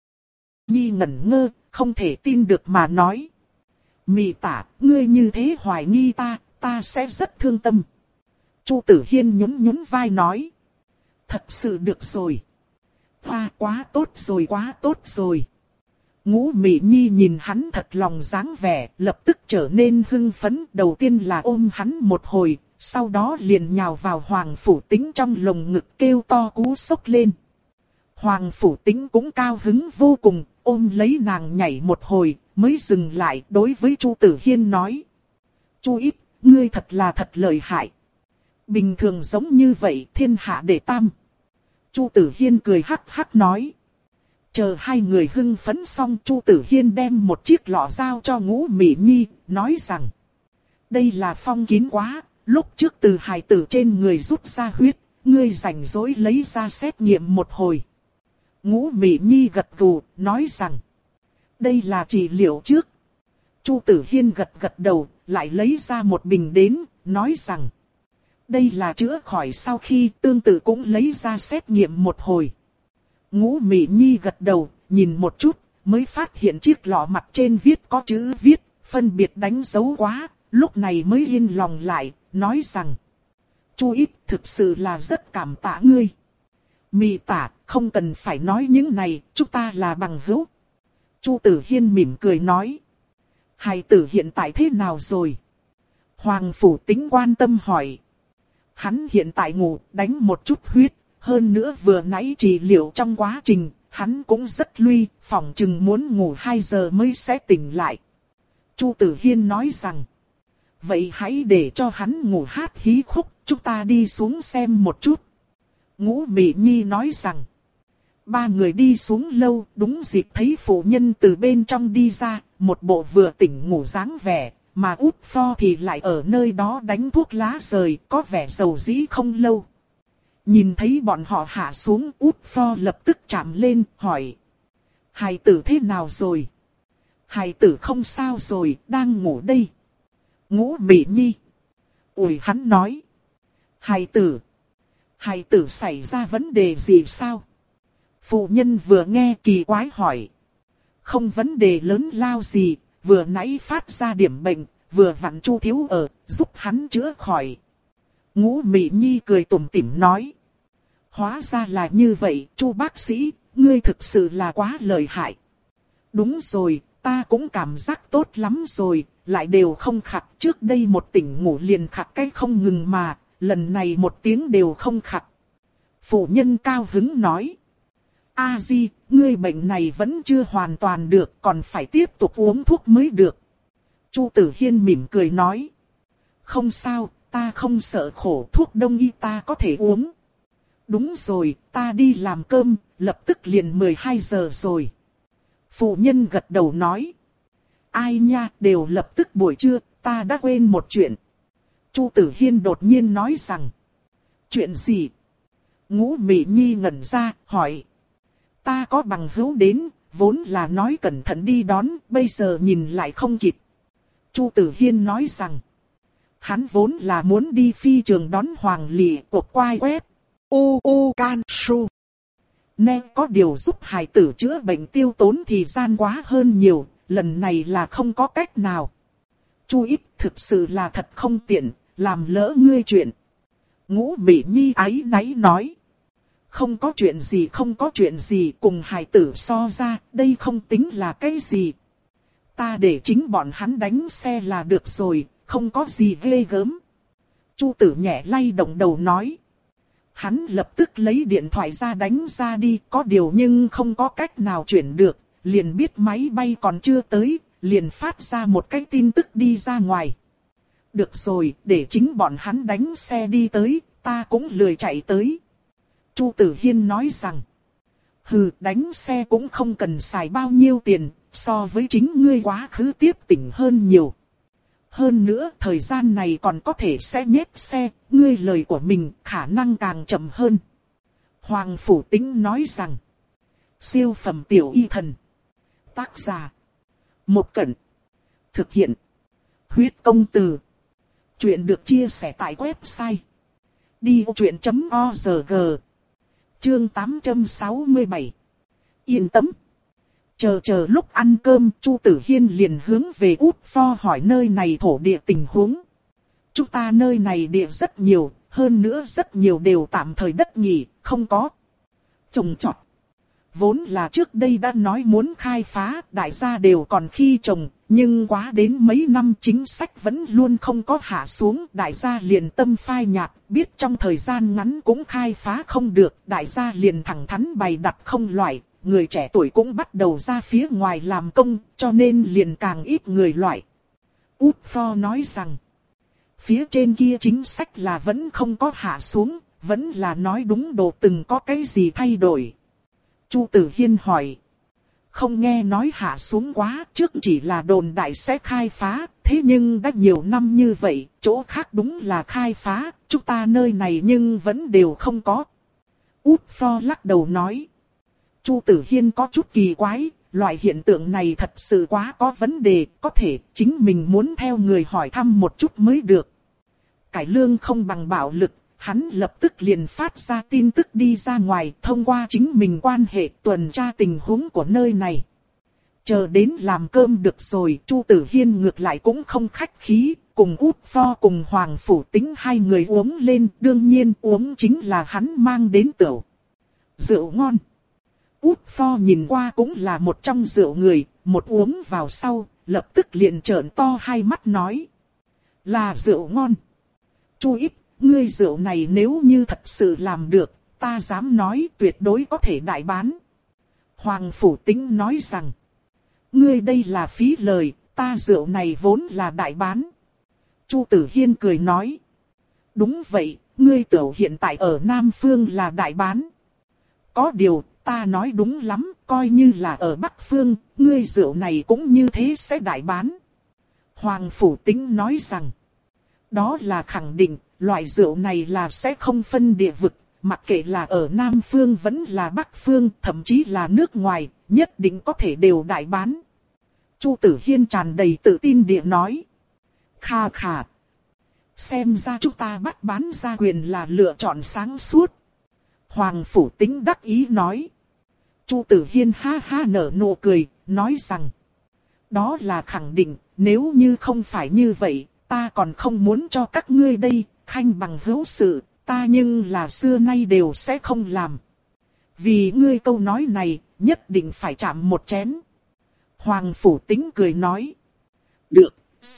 Nhi ngẩn ngơ, không thể tin được mà nói. Mị tả, ngươi như thế hoài nghi ta, ta sẽ rất thương tâm. Chu Tử Hiên nhún nhún vai nói. Thật sự được rồi. Hoa quá tốt rồi quá tốt rồi. Ngũ Mị Nhi nhìn hắn thật lòng dáng vẻ, lập tức trở nên hưng phấn. Đầu tiên là ôm hắn một hồi, sau đó liền nhào vào Hoàng Phủ Tính trong lồng ngực kêu to cú sốc lên. Hoàng Phủ Tính cũng cao hứng vô cùng, ôm lấy nàng nhảy một hồi, mới dừng lại đối với Chu Tử Hiên nói. Chu Ít, ngươi thật là thật lợi hại. Bình thường giống như vậy thiên hạ đệ tam. Chu Tử Hiên cười hắc hắc nói. Chờ hai người hưng phấn xong, Chu Tử Hiên đem một chiếc lọ giao cho Ngũ Mị Nhi, nói rằng. Đây là phong kín quá, lúc trước từ hài tử trên người rút ra huyết, ngươi rảnh rỗi lấy ra xét nghiệm một hồi. Ngũ Mị Nhi gật gù, nói rằng. Đây là trị liệu trước. Chu Tử Hiên gật gật đầu, lại lấy ra một bình đến, nói rằng. Đây là chữa khỏi sau khi tương tự cũng lấy ra xét nghiệm một hồi. Ngũ Mị Nhi gật đầu, nhìn một chút, mới phát hiện chiếc lọ mặt trên viết có chữ viết, phân biệt đánh dấu quá, lúc này mới yên lòng lại, nói rằng. Chu Ít thực sự là rất cảm tạ ngươi. Mị tả, không cần phải nói những này, chúng ta là bằng hữu. Chu Tử Hiên mỉm cười nói. Hài tử hiện tại thế nào rồi? Hoàng Phủ Tính quan tâm hỏi. Hắn hiện tại ngủ, đánh một chút huyết, hơn nữa vừa nãy trị liệu trong quá trình, hắn cũng rất lui, phỏng chừng muốn ngủ hai giờ mới sẽ tỉnh lại. Chu Tử Hiên nói rằng. Vậy hãy để cho hắn ngủ hát hí khúc, chúng ta đi xuống xem một chút. Ngũ Mị Nhi nói rằng. Ba người đi xuống lâu, đúng dịp thấy phụ nhân từ bên trong đi ra, một bộ vừa tỉnh ngủ dáng vẻ, mà Út Pho thì lại ở nơi đó đánh thuốc lá rời, có vẻ dầu dĩ không lâu. Nhìn thấy bọn họ hạ xuống, Út Pho lập tức chạm lên, hỏi. Hài tử thế nào rồi? Hài tử không sao rồi, đang ngủ đây. Ngũ Mị Nhi. Ủi hắn nói. Hài tử. Hài tử xảy ra vấn đề gì sao? Phụ nhân vừa nghe kỳ quái hỏi. Không vấn đề lớn lao gì, vừa nãy phát ra điểm bệnh, vừa vặn Chu thiếu ở, giúp hắn chữa khỏi. Ngũ Mị Nhi cười tủm tỉm nói. Hóa ra là như vậy, Chu bác sĩ, ngươi thực sự là quá lợi hại. Đúng rồi, ta cũng cảm giác tốt lắm rồi, lại đều không khạc. Trước đây một tỉnh ngủ liền khạc cái không ngừng mà, lần này một tiếng đều không khạc. Phụ nhân cao hứng nói. A Di, ngươi bệnh này vẫn chưa hoàn toàn được, còn phải tiếp tục uống thuốc mới được. Chu Tử Hiên mỉm cười nói. Không sao, ta không sợ khổ, thuốc đông y ta có thể uống. Đúng rồi, ta đi làm cơm, lập tức liền mười hai giờ rồi. Phụ nhân gật đầu nói. Ai nha, đều lập tức buổi trưa, ta đã quên một chuyện. Chu Tử Hiên đột nhiên nói rằng. Chuyện gì? Ngũ Mị Nhi ngẩn ra, hỏi. Ta có bằng hữu đến, vốn là nói cẩn thận đi đón, bây giờ nhìn lại không kịp. Chu Tử Hiên nói rằng. Hắn vốn là muốn đi phi trường đón Hoàng Lị cuộc quay web. U U Can Su. Nên có điều giúp hài tử chữa bệnh tiêu tốn thời gian quá hơn nhiều, lần này là không có cách nào. Chu Ít thực sự là thật không tiện, làm lỡ ngươi chuyện. Ngũ Mị Nhi áy náy nói. Không có chuyện gì không có chuyện gì, cùng hài tử so ra, đây không tính là cái gì. Ta để chính bọn hắn đánh xe là được rồi, không có gì ghê gớm. Chu Tử nhẹ lay động đầu nói. Hắn lập tức lấy điện thoại ra đánh ra đi, có điều nhưng không có cách nào chuyển được, liền biết máy bay còn chưa tới, liền phát ra một cái tin tức đi ra ngoài. Được rồi, để chính bọn hắn đánh xe đi tới, ta cũng lười chạy tới. Chu Tử Hiên nói rằng. Hừ, đánh xe cũng không cần xài bao nhiêu tiền, so với chính ngươi quá khứ tiếp tỉnh hơn nhiều. Hơn nữa, thời gian này còn có thể sẽ nhét xe, ngươi lời của mình khả năng càng chậm hơn. Hoàng Phủ Tĩnh nói rằng, siêu phẩm tiểu y thần. Tác giả, Một Cẩn. Thực hiện, Huyết Công Từ. Chuyện được chia sẻ tại website đi ô chuyện chấm org. Chương tám trăm sáu mươi bảy. Yên tâm. Chờ chờ lúc ăn cơm, Chu Tử Hiên liền hướng về Út Pho hỏi nơi này thổ địa tình huống. Chúng ta nơi này địa rất nhiều, hơn nữa rất nhiều đều tạm thời đất nghỉ, không có trồng trọt. Vốn là trước đây đã nói muốn khai phá, đại gia đều còn khi trồng, nhưng quá đến mấy năm chính sách vẫn luôn không có hạ xuống, đại gia liền tâm phai nhạt, biết trong thời gian ngắn cũng khai phá không được, đại gia liền thẳng thắn bày đặt không loại, người trẻ tuổi cũng bắt đầu ra phía ngoài làm công, cho nên liền càng ít người loại. Út Pho nói rằng, phía trên kia chính sách là vẫn không có hạ xuống, vẫn là nói đúng độ từng có cái gì thay đổi. Chu Tử Hiên hỏi, không nghe nói hạ xuống quá, trước chỉ là đồn đại sẽ khai phá, thế nhưng đã nhiều năm như vậy, chỗ khác đúng là khai phá, chúng ta nơi này nhưng vẫn đều không có. Út Pho lắc đầu nói, Chu Tử Hiên có chút kỳ quái, loại hiện tượng này thật sự quá có vấn đề, có thể chính mình muốn theo người hỏi thăm một chút mới được. Cải lương không bằng bạo lực, hắn lập tức liền phát ra tin tức đi ra ngoài, thông qua chính mình quan hệ tuần tra tình huống của nơi này. Chờ đến làm cơm được rồi, Chu Tử Hiên ngược lại cũng không khách khí, cùng Út Pho cùng Hoàng Phủ Tĩnh hai người uống lên, đương nhiên uống chính là hắn mang đến tửu. Rượu ngon. Út Pho nhìn qua cũng là một trong rượu người, một uống vào sau, lập tức liền trợn to hai mắt nói. Là rượu ngon. Chu ít, ngươi rượu này nếu như thật sự làm được, ta dám nói tuyệt đối có thể đại bán. Hoàng Phủ Tĩnh nói rằng, ngươi đây là phí lời, ta rượu này vốn là đại bán. Chu Tử Hiên cười nói, đúng vậy, ngươi tửu hiện tại ở Nam Phương là đại bán. Có điều, ta nói đúng lắm, coi như là ở Bắc Phương, ngươi rượu này cũng như thế sẽ đại bán. Hoàng Phủ Tĩnh nói rằng, đó là khẳng định, loại rượu này là sẽ không phân địa vực, mặc kệ là ở Nam Phương vẫn là Bắc Phương, thậm chí là nước ngoài, nhất định có thể đều đại bán. Chu Tử Hiên tràn đầy tự tin địa nói. Kha khà. Xem ra chúng ta bắt bán gia quyền là lựa chọn sáng suốt. Hoàng Phủ Tĩnh đắc ý nói. Chu Tử Hiên ha ha nở nụ cười, nói rằng. Đó là khẳng định, nếu như không phải như vậy, ta còn không muốn cho các ngươi đây, khanh bằng hữu sự, ta nhưng là xưa nay đều sẽ không làm. Vì ngươi câu nói này, nhất định phải chạm một chén. Hoàng Phủ Tĩnh cười nói. Được.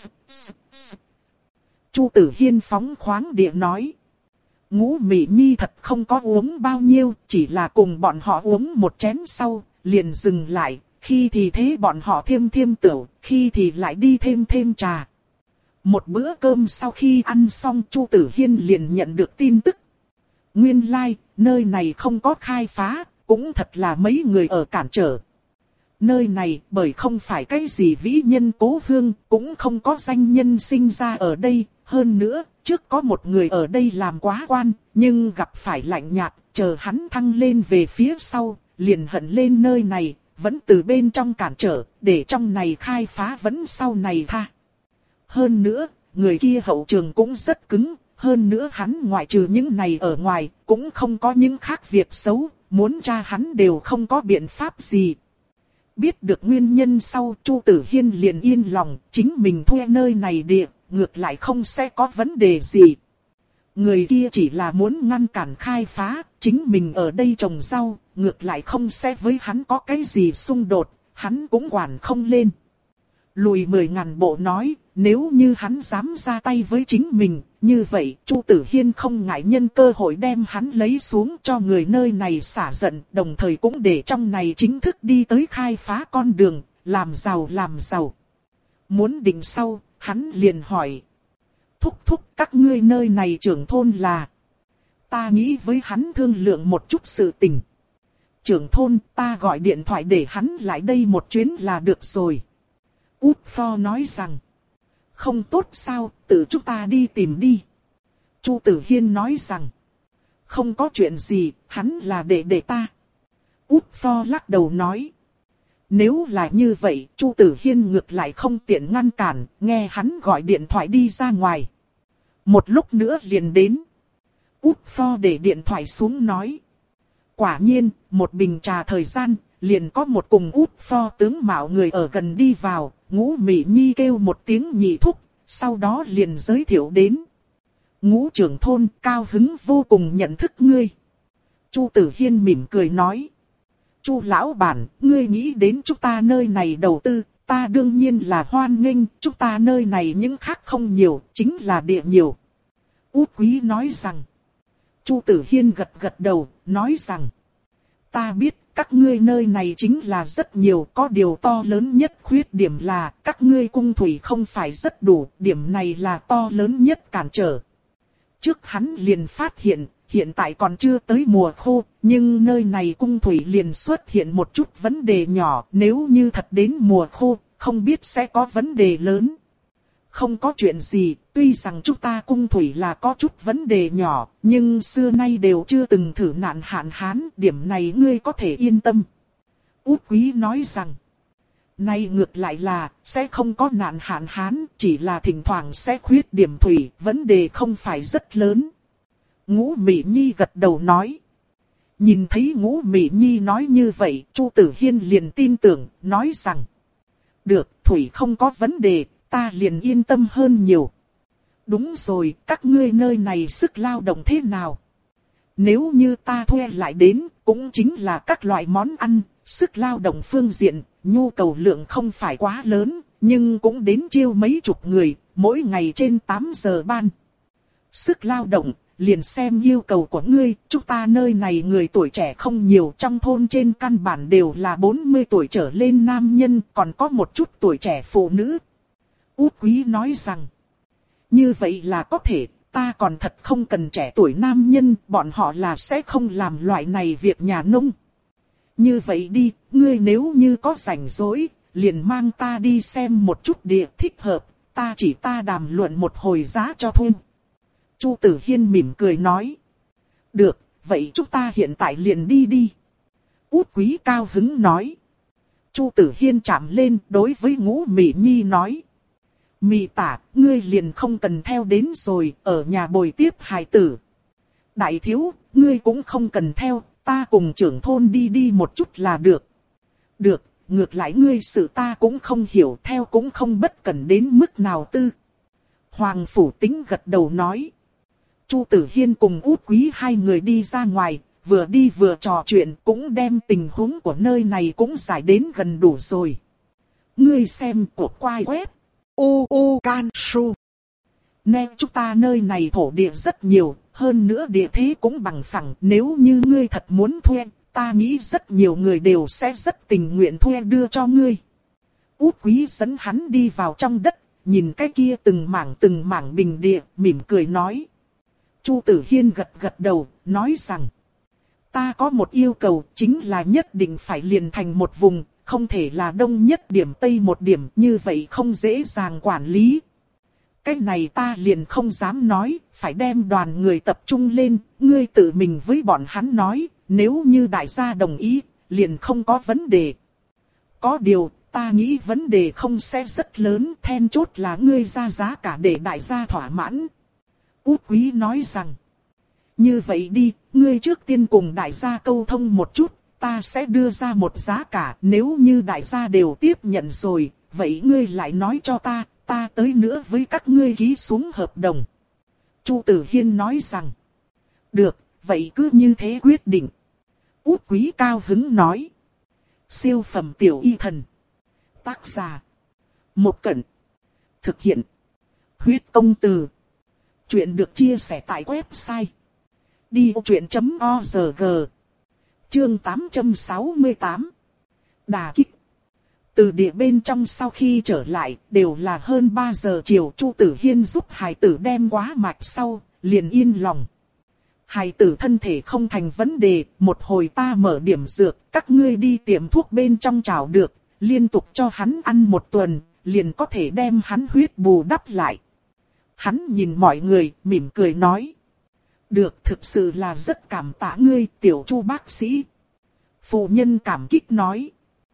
Chu Tử Hiên phóng khoáng địa nói. Ngũ Mỹ Nhi thật không có uống bao nhiêu, chỉ là cùng bọn họ uống một chén sau, liền dừng lại, khi thì thế bọn họ thêm thêm tửu, khi thì lại đi thêm thêm trà. Một bữa cơm sau khi ăn xong, Chu Tử Hiên liền nhận được tin tức. Nguyên lai, like, nơi này không có khai phá, cũng thật là mấy người ở cản trở. Nơi này bởi không phải cái gì vĩ nhân cố hương, cũng không có danh nhân sinh ra ở đây. Hơn nữa, trước có một người ở đây làm quá quan, nhưng gặp phải lạnh nhạt, chờ hắn thăng lên về phía sau, liền hận lên nơi này, vẫn từ bên trong cản trở, để trong này khai phá vẫn sau này tha. Hơn nữa, người kia hậu trường cũng rất cứng, hơn nữa hắn ngoại trừ những này ở ngoài, cũng không có những khác việc xấu, muốn tra hắn đều không có biện pháp gì. Biết được nguyên nhân sau, Chu Tử Hiên liền yên lòng, chính mình thuê nơi này địa, ngược lại không sẽ có vấn đề gì. Người kia chỉ là muốn ngăn cản khai phá, chính mình ở đây trồng rau, ngược lại không sẽ với hắn có cái gì xung đột, hắn cũng quản không lên. Lùi mười ngàn bộ nói, nếu như hắn dám ra tay với chính mình, như vậy Chu Tử Hiên không ngại nhân cơ hội đem hắn lấy xuống cho người nơi này xả giận, đồng thời cũng để trong này chính thức đi tới khai phá con đường, làm giàu làm giàu. Muốn định sau, hắn liền hỏi. Thúc thúc các ngươi nơi này trưởng thôn là. Ta nghĩ với hắn thương lượng một chút sự tình. Trưởng thôn, ta gọi điện thoại để hắn lại đây một chuyến là được rồi. Út Pho nói rằng, không tốt sao, tự chúng ta đi tìm đi. Chu Tử Hiên nói rằng, không có chuyện gì, hắn là đệ đệ ta. Út Pho lắc đầu nói, nếu là như vậy, Chu Tử Hiên ngược lại không tiện ngăn cản, nghe hắn gọi điện thoại đi ra ngoài. Một lúc nữa liền đến. Út Pho để điện thoại xuống nói. Quả nhiên, một bình trà thời gian, liền có một cùng Út Pho tướng mạo người ở gần đi vào, Ngũ Mị Nhi kêu một tiếng nhị thúc, sau đó liền giới thiệu đến. Ngũ trưởng thôn, cao hứng vô cùng nhận thức ngươi. Chu Tử Hiên mỉm cười nói. Chu lão bản, ngươi nghĩ đến chúng ta nơi này đầu tư, ta đương nhiên là hoan nghênh, chúng ta nơi này những khác không nhiều, chính là địa nhiều. Út Quý nói rằng. Chu Tử Hiên gật gật đầu, nói rằng. Ta biết, các ngươi nơi này chính là rất nhiều, có điều to lớn nhất khuyết điểm là, các ngươi cung thủy không phải rất đủ, điểm này là to lớn nhất cản trở. Trước hắn liền phát hiện, hiện tại còn chưa tới mùa khô, nhưng nơi này cung thủy liền xuất hiện một chút vấn đề nhỏ, nếu như thật đến mùa khô, không biết sẽ có vấn đề lớn. Không có chuyện gì, tuy rằng chúng ta cung thủy là có chút vấn đề nhỏ, nhưng xưa nay đều chưa từng thử nạn hạn hán, điểm này ngươi có thể yên tâm. Út Quý nói rằng, nay ngược lại là, sẽ không có nạn hạn hán, chỉ là thỉnh thoảng sẽ khuyết điểm thủy, vấn đề không phải rất lớn. Ngũ Mị Nhi gật đầu nói. Nhìn thấy Ngũ Mị Nhi nói như vậy, Chu Tử Hiên liền tin tưởng, nói rằng, được, thủy không có vấn đề, ta liền yên tâm hơn nhiều. Đúng rồi, các ngươi nơi này sức lao động thế nào? Nếu như ta thuê lại đến, cũng chính là các loại món ăn, sức lao động phương diện, nhu cầu lượng không phải quá lớn, nhưng cũng đến chiêu mấy chục người, mỗi ngày trên tám giờ ban. Sức lao động, liền xem yêu cầu của ngươi, chúng ta nơi này người tuổi trẻ không nhiều, trong thôn trên căn bản đều là bốn mươi tuổi trở lên nam nhân, còn có một chút tuổi trẻ phụ nữ. Út Quý nói rằng, như vậy là có thể, ta còn thật không cần trẻ tuổi nam nhân, bọn họ là sẽ không làm loại này việc nhà nông. Như vậy đi, ngươi nếu như có rảnh rỗi, liền mang ta đi xem một chút địa thích hợp, ta chỉ ta đàm luận một hồi giá cho thuê. Chu Tử Hiên mỉm cười nói. Được, vậy chúng ta hiện tại liền đi đi. Út Quý cao hứng nói. Chu Tử Hiên chạm lên đối với Ngũ Mị Nhi nói. Mị tả, ngươi liền không cần theo đến rồi, ở nhà bồi tiếp hài tử. Đại thiếu, ngươi cũng không cần theo, ta cùng trưởng thôn đi đi một chút là được. Được, ngược lại ngươi sự ta cũng không hiểu, theo cũng không bất cần đến mức nào tư. Hoàng Phủ Tính gật đầu nói. Chu Tử Hiên cùng Út Quý hai người đi ra ngoài, vừa đi vừa trò chuyện, cũng đem tình huống của nơi này cũng giải đến gần đủ rồi. Ngươi xem của quai web. U U Can Su. Nè, chúng ta nơi này thổ địa rất nhiều, hơn nữa địa thế cũng bằng phẳng. Nếu như ngươi thật muốn thuê, ta nghĩ rất nhiều người đều sẽ rất tình nguyện thuê đưa cho ngươi. Út Quý dẫn hắn đi vào trong đất, nhìn cái kia từng mảng từng mảng bình địa, mỉm cười nói. Chu Tử Hiên gật gật đầu, nói rằng, ta có một yêu cầu, chính là nhất định phải liền thành một vùng, không thể là đông nhất điểm tây một điểm, như vậy không dễ dàng quản lý. Cái này ta liền không dám nói, phải đem đoàn người tập trung lên, ngươi tự mình với bọn hắn nói, nếu như đại gia đồng ý, liền không có vấn đề. Có điều, ta nghĩ vấn đề không sẽ rất lớn, then chốt là ngươi ra giá cả để đại gia thỏa mãn. Út Quý nói rằng, như vậy đi, ngươi trước tiên cùng đại gia câu thông một chút, ta sẽ đưa ra một giá cả, nếu như đại gia đều tiếp nhận rồi, vậy ngươi lại nói cho ta, ta tới nữa với các ngươi ký xuống hợp đồng. Chu Tử Hiên nói rằng, được, vậy cứ như thế quyết định. Út Quý cao hứng nói, siêu phẩm tiểu y thần. Tác giả, Một Cẩn. Thực hiện, Huyết Công Từ. Chuyện được chia sẻ tại website đi ô chuyện chấm org. Chương tám trăm sáu mươi tám. Đả kích. Từ địa bên trong sau khi trở lại, đều là hơn ba giờ chiều. Chu Tử Hiên giúp hài tử đem quá mạch sau, liền yên lòng. hài tử thân thể không thành vấn đề, một hồi ta mở điểm dược, các ngươi đi tiệm thuốc bên trong chảo được, liên tục cho hắn ăn một tuần, liền có thể đem hắn huyết bù đắp lại. Hắn nhìn mọi người, mỉm cười nói. Được, thực sự là rất cảm tạ ngươi, tiểu Chu bác sĩ. Phụ nhân cảm kích nói.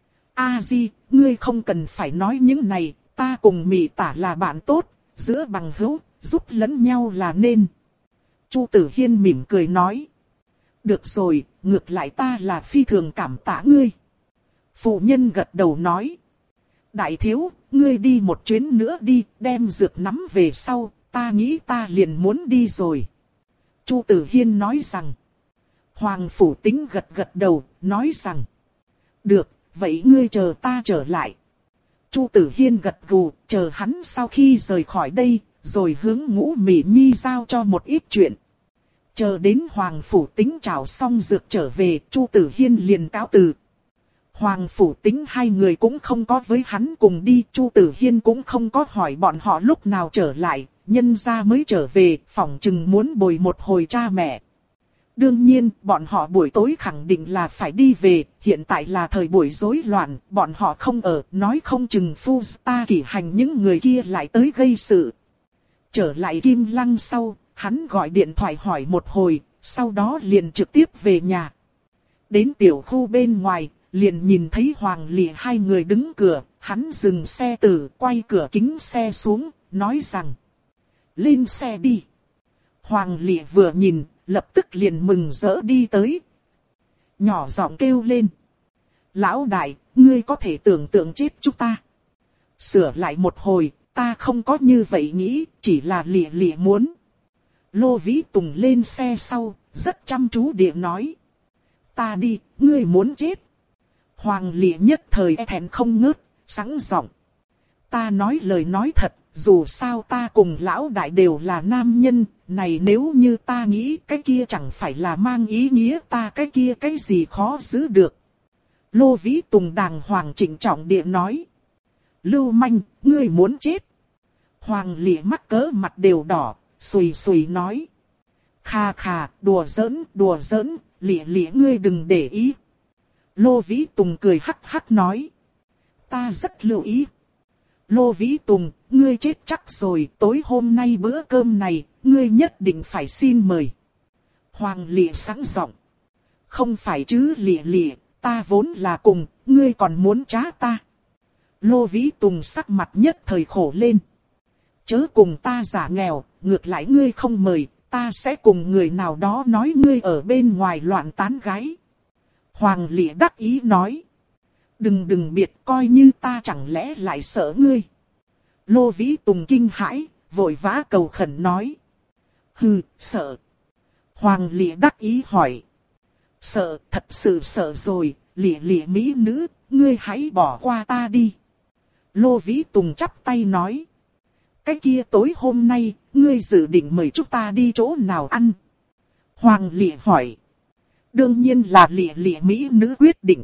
A Di, ngươi không cần phải nói những này, ta cùng Mị Tả là bạn tốt, giữa bằng hữu, giúp lẫn nhau là nên. Chu Tử Hiên mỉm cười nói. Được rồi, ngược lại ta là phi thường cảm tạ ngươi. Phụ nhân gật đầu nói. Đại thiếu, ngươi đi một chuyến nữa đi, đem dược nắm về sau, ta nghĩ ta liền muốn đi rồi. Chu Tử Hiên nói rằng. Hoàng Phủ Tính gật gật đầu, nói rằng. Được, vậy ngươi chờ ta trở lại. Chu Tử Hiên gật gù, chờ hắn sau khi rời khỏi đây, rồi hướng Ngũ Mỹ Nhi giao cho một ít chuyện. Chờ đến Hoàng Phủ Tính chào xong dược trở về, Chu Tử Hiên liền cáo từ. Hoàng Phủ Tính hai người cũng không có với hắn cùng đi, Chu Tử Hiên cũng không có hỏi bọn họ lúc nào trở lại, nhân gia mới trở về, phỏng chừng muốn bồi một hồi cha mẹ. Đương nhiên, bọn họ buổi tối khẳng định là phải đi về, hiện tại là thời buổi rối loạn, bọn họ không ở, nói không chừng phu ta kỷ hành những người kia lại tới gây sự. Trở lại Kim Lăng sau, hắn gọi điện thoại hỏi một hồi, sau đó liền trực tiếp về nhà. Đến tiểu khu bên ngoài, liền nhìn thấy Hoàng Lị hai người đứng cửa, hắn dừng xe từ, quay cửa kính xe xuống, nói rằng. Lên xe đi. Hoàng Lị vừa nhìn, lập tức liền mừng rỡ đi tới. Nhỏ giọng kêu lên. Lão đại, ngươi có thể tưởng tượng chết chúng ta. Sửa lại một hồi, ta không có như vậy nghĩ, chỉ là Lị Lị muốn. Lô Vĩ Tùng lên xe sau, rất chăm chú địa nói. Ta đi, ngươi muốn chết. Hoàng Lị nhất thời e thẹn không ngớt, sẵn giọng. Ta nói lời nói thật, dù sao ta cùng lão đại đều là nam nhân, này nếu như ta nghĩ cái kia chẳng phải là mang ý nghĩa ta cái kia cái gì khó giữ được. Lô Vĩ Tùng đàng hoàng trịnh trọng địa nói. Lưu manh, ngươi muốn chết. Hoàng Lị mắc cỡ mặt đều đỏ, xùi xùi nói. Khà khà, đùa giỡn, đùa giỡn, Lị Lị ngươi đừng để ý. Lô Vĩ Tùng cười hắc hắc nói. Ta rất lưu ý. Lô Vĩ Tùng, ngươi chết chắc rồi, tối hôm nay bữa cơm này, ngươi nhất định phải xin mời. Hoàng Lị sẵn giọng. Không phải chứ Lị Lị, ta vốn là cùng, ngươi còn muốn trá ta. Lô Vĩ Tùng sắc mặt nhất thời khổ lên. Chớ cùng ta giả nghèo, ngược lại ngươi không mời, ta sẽ cùng người nào đó nói ngươi ở bên ngoài loạn tán gái. Hoàng Lị đắc ý nói. Đừng đừng biệt coi như ta chẳng lẽ lại sợ ngươi. Lô Vĩ Tùng kinh hãi, vội vã cầu khẩn nói. Hừ, sợ. Hoàng Lị đắc ý hỏi. Sợ, thật sự sợ rồi, Lị Lị mỹ nữ, ngươi hãy bỏ qua ta đi. Lô Vĩ Tùng chắp tay nói. Cái kia tối hôm nay, ngươi dự định mời chúng ta đi chỗ nào ăn? Hoàng Lị hỏi. Đương nhiên là Lị Lị mỹ nữ quyết định.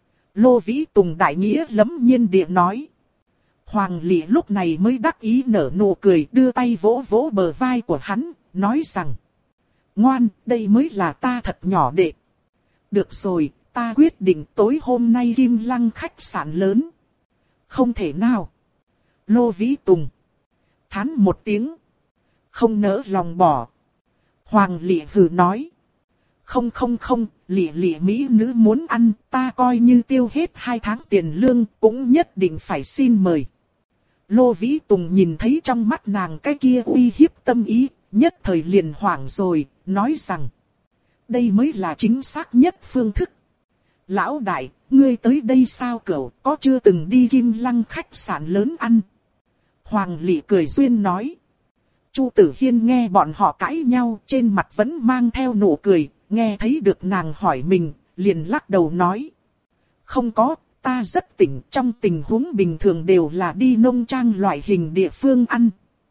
Lô Vĩ Tùng đại nghĩa lẫm nhiên địa nói. Hoàng Lị lúc này mới đắc ý nở nụ cười, đưa tay vỗ vỗ bờ vai của hắn, nói rằng. Ngoan, đây mới là ta thật nhỏ đệ. Được rồi, ta quyết định tối hôm nay Kim Lăng khách sạn lớn. Không thể nào. Lô Vĩ Tùng thán một tiếng. Không nỡ lòng bỏ. Hoàng Lị hừ nói. Không không không, Lị Lị mỹ nữ muốn ăn, ta coi như tiêu hết hai tháng tiền lương, cũng nhất định phải xin mời. Lô Vĩ Tùng nhìn thấy trong mắt nàng cái kia uy hiếp tâm ý, nhất thời liền hoảng rồi, nói rằng. Đây mới là chính xác nhất phương thức. Lão đại, ngươi tới đây sao cậu, có chưa từng đi Kim Lăng khách sạn lớn ăn? Hoàng Lị cười duyên nói. Chu Tử Hiên nghe bọn họ cãi nhau, trên mặt vẫn mang theo nụ cười, nghe thấy được nàng hỏi mình, liền lắc đầu nói. Không có, ta rất tỉnh, trong tình huống bình thường đều là đi nông trang loại hình địa phương ăn.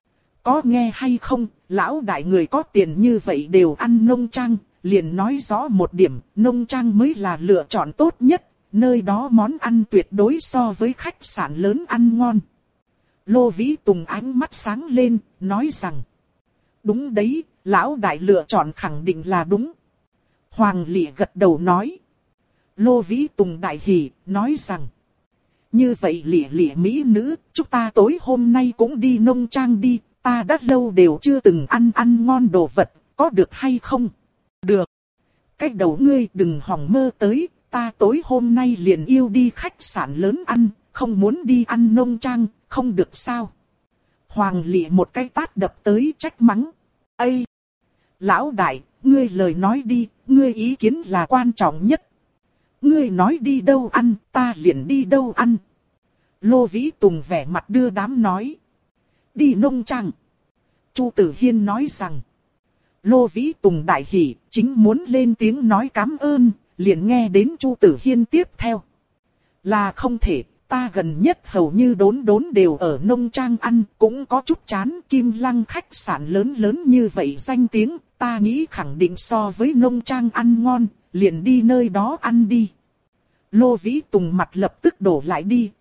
Có nghe hay không, lão đại người có tiền như vậy đều ăn nông trang, liền nói rõ một điểm, nông trang mới là lựa chọn tốt nhất, nơi đó món ăn tuyệt đối so với khách sạn lớn ăn ngon. Lô Vĩ Tùng ánh mắt sáng lên, nói rằng. Đúng đấy, Lão đại lựa chọn khẳng định là đúng. Hoàng Lệ gật đầu nói. Lô Vĩ Tùng đại hỉ, nói rằng. Như vậy Lệ Lệ mỹ nữ, chúng ta tối hôm nay cũng đi nông trang đi, ta đã lâu đều chưa từng ăn ăn ngon đồ vật, có được hay không? Được. Cách đầu ngươi đừng hòng mơ tới, ta tối hôm nay liền yêu đi khách sạn lớn ăn, không muốn đi ăn nông trang, không được sao? Hoàng Lệ một cái tát đập tới trách mắng. Ây! Lão đại, ngươi lời nói đi, ngươi ý kiến là quan trọng nhất. Ngươi nói đi đâu ăn, ta liền đi đâu ăn. Lô Vĩ Tùng vẻ mặt đưa đám nói. Đi nông trang. Chu Tử Hiên nói rằng. Lô Vĩ Tùng đại hỉ, chính muốn lên tiếng nói cảm ơn, liền nghe đến Chu Tử Hiên tiếp theo. Là không thể, ta gần nhất hầu như đốn đốn đều ở nông trang ăn, cũng có chút chán. Kim Lăng khách sạn lớn lớn như vậy danh tiếng, ta nghĩ khẳng định so với nông trang ăn ngon, liền đi nơi đó ăn đi. Lô Vĩ Tùng mặt lập tức đổ lại đi.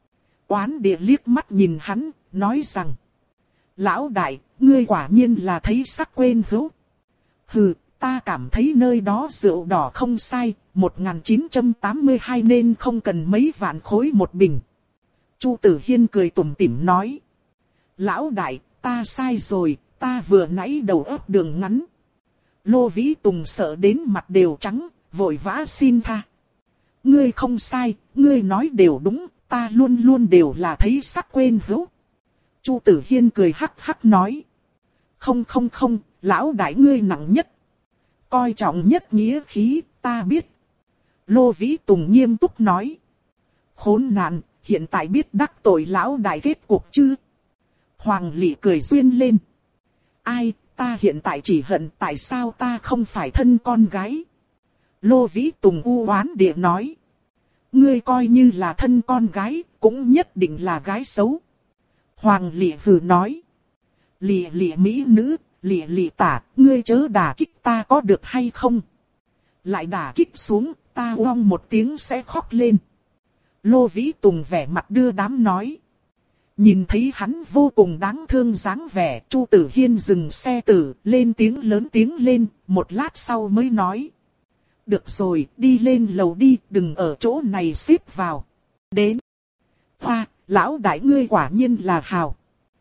Oán địa liếc mắt nhìn hắn, nói rằng. Lão đại, ngươi quả nhiên là thấy sắc quên hữu. Hừ, ta cảm thấy nơi đó rượu đỏ không sai, một nghìn chín trăm tám mươi hai nên không cần mấy vạn khối một bình. Chu Tử Hiên cười tủm tỉm nói. Lão đại, ta sai rồi, ta vừa nãy đầu óc đường ngắn. Lô Vĩ Tùng sợ đến mặt đều trắng, vội vã xin tha. Ngươi không sai, ngươi nói đều đúng, ta luôn luôn đều là thấy sắc quên hữu. Chu Tử Hiên cười hắc hắc nói. Không không không, lão đại ngươi nặng nhất. Coi trọng nhất nghĩa khí, ta biết. Lô Vĩ Tùng nghiêm túc nói. Khốn nạn, hiện tại biết đắc tội lão đại kết cuộc chứ? Hoàng Lệ cười duyên lên. Ai, ta hiện tại chỉ hận tại sao ta không phải thân con gái. Lô Vĩ Tùng u oán địa nói. Ngươi coi như là thân con gái, cũng nhất định là gái xấu. Hoàng Lệ hừ nói. Lệ Lệ mỹ nữ, Lệ Lệ tả, ngươi chớ đả kích ta có được hay không? Lại đả kích xuống, ta oong một tiếng sẽ khóc lên. Lô Vĩ Tùng vẻ mặt đưa đám nói. Nhìn thấy hắn vô cùng đáng thương dáng vẻ, Chu Tử Hiên dừng xe tử, lên tiếng lớn tiếng lên, một lát sau mới nói. Được rồi, đi lên lầu đi, đừng ở chỗ này xếp vào. Đến. Hoa, lão đại ngươi quả nhiên là hào.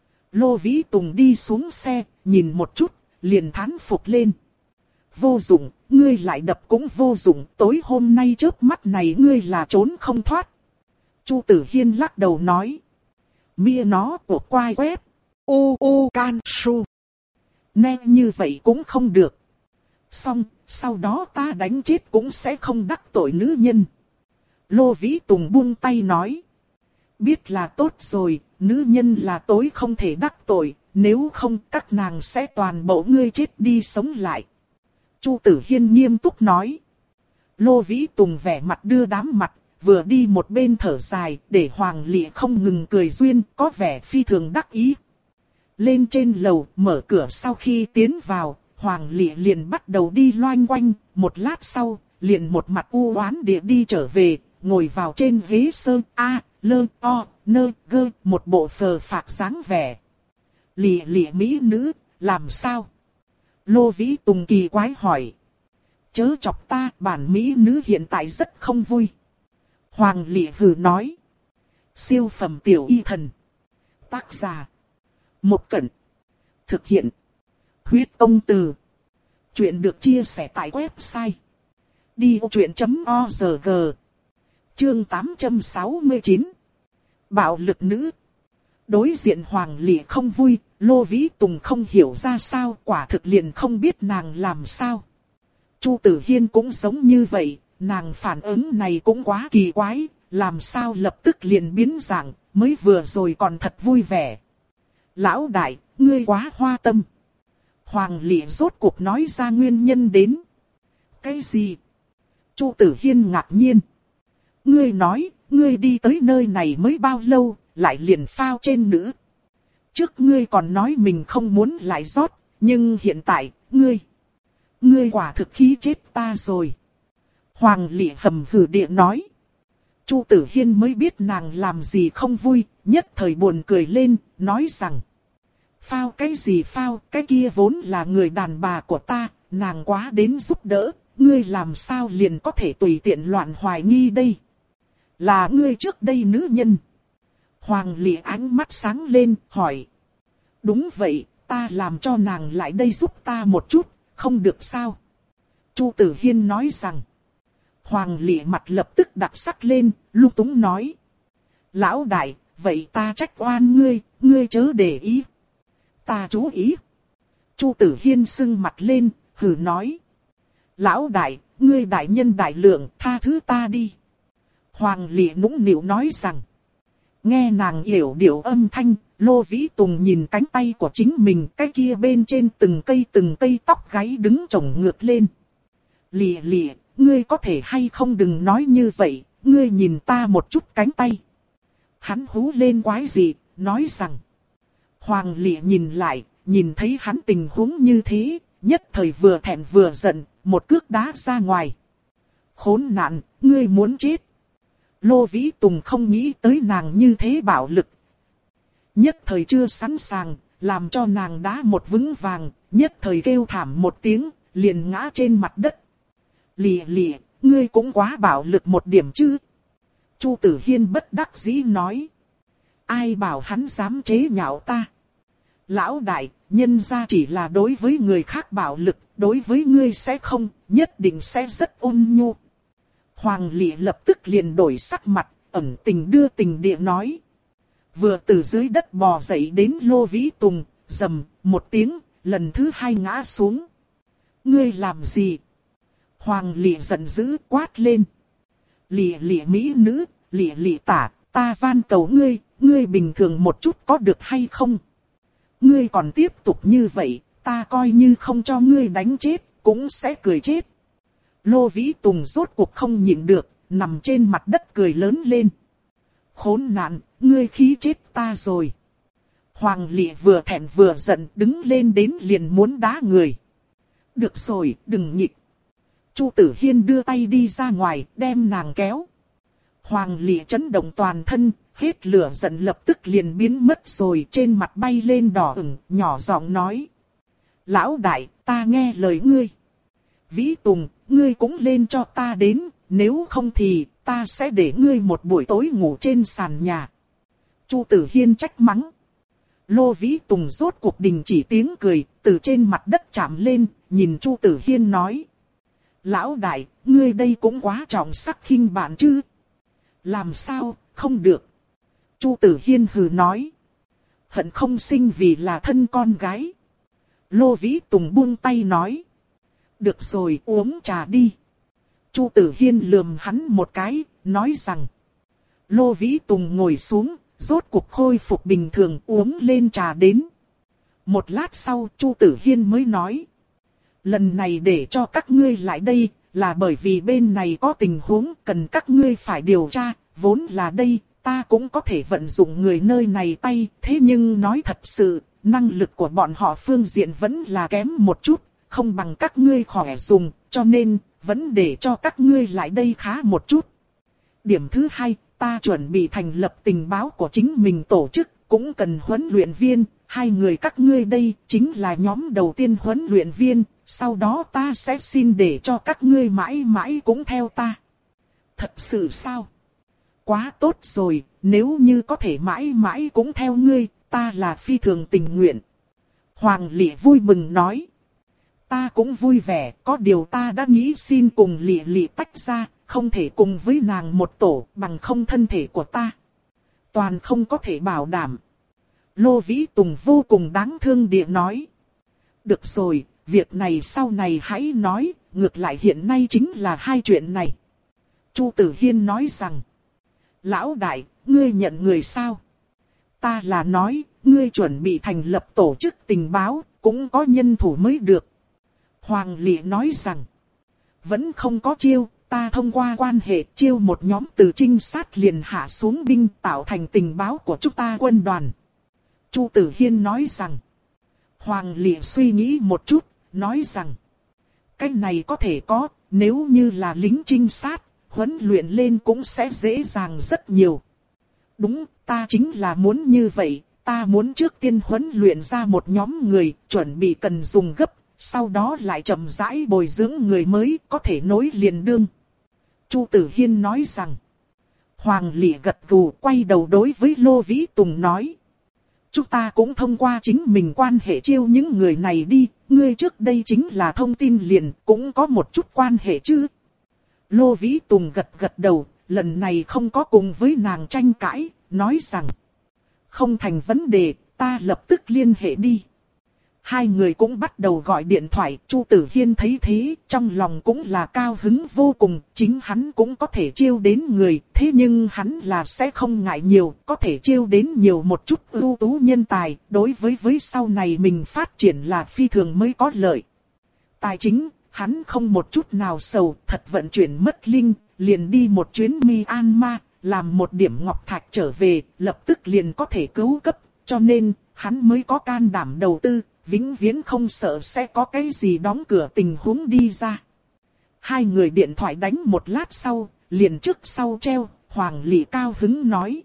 Lô Vĩ Tùng đi xuống xe, nhìn một chút, liền thán phục lên. Vô dụng, ngươi lại đập cũng vô dụng, tối hôm nay chớp mắt này ngươi là trốn không thoát. Chu Tử Hiên lắc đầu nói. Mia nó của quai web. U U Can Su. Nè như vậy cũng không được. Xong, sau đó ta đánh chết cũng sẽ không đắc tội nữ nhân. Lô Vĩ Tùng buông tay nói. Biết là tốt rồi, nữ nhân là tối không thể đắc tội, nếu không các nàng sẽ toàn bộ ngươi chết đi sống lại. Chu Tử Hiên nghiêm túc nói. Lô Vĩ Tùng vẻ mặt đưa đám mặt, vừa đi một bên thở dài, để Hoàng Lệ không ngừng cười duyên, có vẻ phi thường đắc ý. Lên trên lầu, mở cửa sau khi tiến vào, Hoàng Lệ liền bắt đầu đi loanh quanh, một lát sau, liền một mặt u oán địa đi trở về, ngồi vào trên ghế sơn A, lơ, o, nơ, gơ, một bộ phờ phạc dáng vẻ. Lệ Lệ mỹ nữ, làm sao? Lô Vĩ Tùng kỳ quái hỏi. Chớ chọc ta, bản mỹ nữ hiện tại rất không vui. Hoàng Lệ hừ nói. Siêu phẩm tiểu y thần. Tác giả. Một Cẩn. Thực hiện. Huyết Công Từ. Chuyện được chia sẻ tại website. đi ô chuyện chấm org. Chương tám trăm sáu mươi chín. Bạo lực nữ. Đối diện Hoàng Lệ không vui, Lô Vĩ Tùng không hiểu ra sao, quả thực liền không biết nàng làm sao. Chu Tử Hiên cũng giống như vậy, nàng phản ứng này cũng quá kỳ quái, làm sao lập tức liền biến dạng, mới vừa rồi còn thật vui vẻ. Lão đại, ngươi quá hoa tâm. Hoàng Lệ rốt cuộc nói ra nguyên nhân đến. Cái gì? Chu Tử Hiên ngạc nhiên. Ngươi nói, ngươi đi tới nơi này mới bao lâu, lại liền phao trên nữ. Trước ngươi còn nói mình không muốn lại rót, nhưng hiện tại, ngươi... Ngươi quả thực khí chết ta rồi. Hoàng Lệ hầm hừ địa nói. Chu Tử Hiên mới biết nàng làm gì không vui, nhất thời buồn cười lên, nói rằng. Phao cái gì phao, cái kia vốn là người đàn bà của ta, nàng quá đến giúp đỡ, ngươi làm sao liền có thể tùy tiện loạn hoài nghi đây. Là ngươi trước đây nữ nhân. Hoàng Lệ ánh mắt sáng lên, hỏi. Đúng vậy, ta làm cho nàng lại đây giúp ta một chút, không được sao? Chu Tử Hiên nói rằng. Hoàng Lệ mặt lập tức đặc sắc lên, lung túng nói. Lão đại, vậy ta trách oan ngươi, ngươi chớ để ý. Ta chú ý. Chu Tử Hiên sưng mặt lên, hừ nói. Lão đại, ngươi đại nhân đại lượng, tha thứ ta đi. Hoàng Lệ nũng nịu nói rằng. Nghe nàng yểu điệu âm thanh, Lô Vĩ Tùng nhìn cánh tay của chính mình, cái kia bên trên từng cây từng cây tóc gáy đứng chồng ngược lên. Lệ Lệ, ngươi có thể hay không đừng nói như vậy, ngươi nhìn ta một chút cánh tay. Hắn hú lên quái gì, nói rằng. Hoàng Lệ nhìn lại, nhìn thấy hắn tình huống như thế, nhất thời vừa thẹn vừa giận, một cước đá ra ngoài. Khốn nạn, ngươi muốn chết. Lô Vĩ Tùng không nghĩ tới nàng như thế bạo lực. Nhất thời chưa sẵn sàng, làm cho nàng đá một vững vàng, nhất thời kêu thảm một tiếng, liền ngã trên mặt đất. Lệ Lệ, ngươi cũng quá bạo lực một điểm chứ. Chu Tử Hiên bất đắc dĩ nói. Ai bảo hắn dám chế nhạo ta. Lão đại, nhân ra chỉ là đối với người khác bạo lực, đối với ngươi sẽ không, nhất định sẽ rất ôn nhu. Hoàng Lệ lập tức liền đổi sắc mặt, ẩn tình đưa tình địa nói. Vừa từ dưới đất bò dậy đến Lô Vĩ Tùng, rầm, một tiếng, lần thứ hai ngã xuống. Ngươi làm gì? Hoàng Lệ giận dữ quát lên. Lệ Lệ mỹ nữ, Lệ Lệ tả, ta van cầu ngươi, ngươi bình thường một chút có được hay không? Ngươi còn tiếp tục như vậy, ta coi như không cho ngươi đánh chết, cũng sẽ cười chết. Lô Vĩ Tùng rốt cuộc không nhịn được, nằm trên mặt đất cười lớn lên. Khốn nạn, ngươi khí chết ta rồi. Hoàng Lệ vừa thẹn vừa giận đứng lên đến liền muốn đá người. Được rồi, đừng nhịp. Chu Tử Hiên đưa tay đi ra ngoài, đem nàng kéo. Hoàng Lệ chấn động toàn thân, hết lửa giận lập tức liền biến mất rồi, trên mặt bay lên đỏ ửng, nhỏ giọng nói. Lão đại, ta nghe lời ngươi. Vĩ Tùng, ngươi cũng lên cho ta đến, nếu không thì ta sẽ để ngươi một buổi tối ngủ trên sàn nhà. Chu Tử Hiên trách mắng. Lô Vĩ Tùng rốt cuộc đình chỉ tiếng cười, từ trên mặt đất chạm lên, nhìn Chu Tử Hiên nói. Lão đại, ngươi đây cũng quá trọng sắc khinh bạn chứ. Làm sao, không được. Chu Tử Hiên hừ nói. Hận không sinh vì là thân con gái. Lô Vĩ Tùng buông tay nói. Được rồi, uống trà đi. Chu Tử Hiên lườm hắn một cái, nói rằng. Lô Vĩ Tùng ngồi xuống, rốt cuộc khôi phục bình thường uống lên trà đến. Một lát sau, Chu Tử Hiên mới nói. Lần này để cho các ngươi lại đây, là bởi vì bên này có tình huống cần các ngươi phải điều tra, vốn là đây, ta cũng có thể vận dụng người nơi này tay, thế nhưng nói thật sự, năng lực của bọn họ phương diện vẫn là kém một chút, không bằng các ngươi khỏe dùng, cho nên, vẫn để cho các ngươi lại đây khá một chút. Điểm thứ hai, ta chuẩn bị thành lập tình báo của chính mình tổ chức, cũng cần huấn luyện viên, hai người các ngươi đây chính là nhóm đầu tiên huấn luyện viên, sau đó ta sẽ xin để cho các ngươi mãi mãi cũng theo ta. Thật sự sao? Quá tốt rồi, nếu như có thể mãi mãi cũng theo ngươi, ta là phi thường tình nguyện. Hoàng Lệ vui mừng nói. Ta cũng vui vẻ, có điều ta đã nghĩ xin cùng Lệ Lệ tách ra, không thể cùng với nàng một tổ bằng không thân thể của ta. Toàn không có thể bảo đảm. Lô Vĩ Tùng vô cùng đáng thương địa nói. Được rồi, việc này sau này hãy nói, ngược lại hiện nay chính là hai chuyện này. Chu Tử Hiên nói rằng. Lão đại, ngươi nhận người sao? Ta là nói, ngươi chuẩn bị thành lập tổ chức tình báo, cũng có nhân thủ mới được. Hoàng Lệ nói rằng. Vẫn không có chiêu, ta thông qua quan hệ chiêu một nhóm từ trinh sát liền hạ xuống binh tạo thành tình báo của chúng ta quân đoàn. Chu Tử Hiên nói rằng. Hoàng Lệ suy nghĩ một chút, nói rằng. Cái này có thể có, nếu như là lính trinh sát, huấn luyện lên cũng sẽ dễ dàng rất nhiều. Đúng, ta chính là muốn như vậy, ta muốn trước tiên huấn luyện ra một nhóm người, chuẩn bị cần dùng gấp, sau đó lại chậm rãi bồi dưỡng người mới có thể nối liền đương. Chu Tử Hiên nói rằng. Hoàng Lị gật gù quay đầu đối với Lô Vĩ Tùng nói. Chúng ta cũng thông qua chính mình quan hệ chiêu những người này đi, ngươi trước đây chính là thông tin liền, cũng có một chút quan hệ chứ. Lô Vĩ Tùng gật gật đầu, lần này không có cùng với nàng tranh cãi, nói rằng. Không thành vấn đề, ta lập tức liên hệ đi. Hai người cũng bắt đầu gọi điện thoại, Chu Tử Hiên thấy thế, trong lòng cũng là cao hứng vô cùng, chính hắn cũng có thể chiêu đến người, thế nhưng hắn là sẽ không ngại nhiều, có thể chiêu đến nhiều một chút ưu tú nhân tài, đối với với sau này mình phát triển là phi thường mới có lợi. Tài chính, hắn không một chút nào sầu, thật vận chuyển mất linh, liền đi một chuyến Myanmar, làm một điểm ngọc thạch trở về, lập tức liền có thể cứu cấp, cho nên, hắn mới có can đảm đầu tư. Vĩnh viễn không sợ sẽ có cái gì đóng cửa tình huống đi ra. Hai người điện thoại đánh một lát sau, liền trước sau treo, Hoàng Lị cao hứng nói.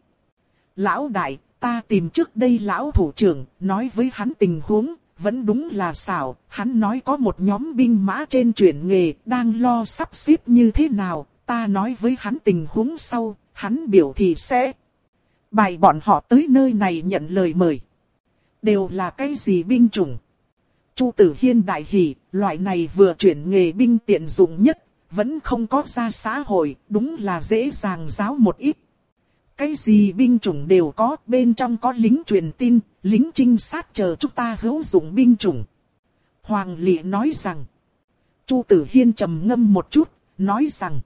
Lão đại, ta tìm trước đây lão thủ trưởng, nói với hắn tình huống, vẫn đúng là xảo, hắn nói có một nhóm binh mã trên chuyển nghề, đang lo sắp xếp như thế nào, ta nói với hắn tình huống sau, hắn biểu thì sẽ bài bọn họ tới nơi này nhận lời mời. Đều là cái gì binh chủng? Chu Tử Hiên đại hỉ, loại này vừa chuyển nghề binh tiện dụng nhất, vẫn không có ra xã hội, đúng là dễ dàng giáo một ít. Cái gì binh chủng đều có, bên trong có lính truyền tin, lính trinh sát chờ chúng ta hữu dụng binh chủng. Hoàng Lị nói rằng. Chu Tử Hiên trầm ngâm một chút, nói rằng.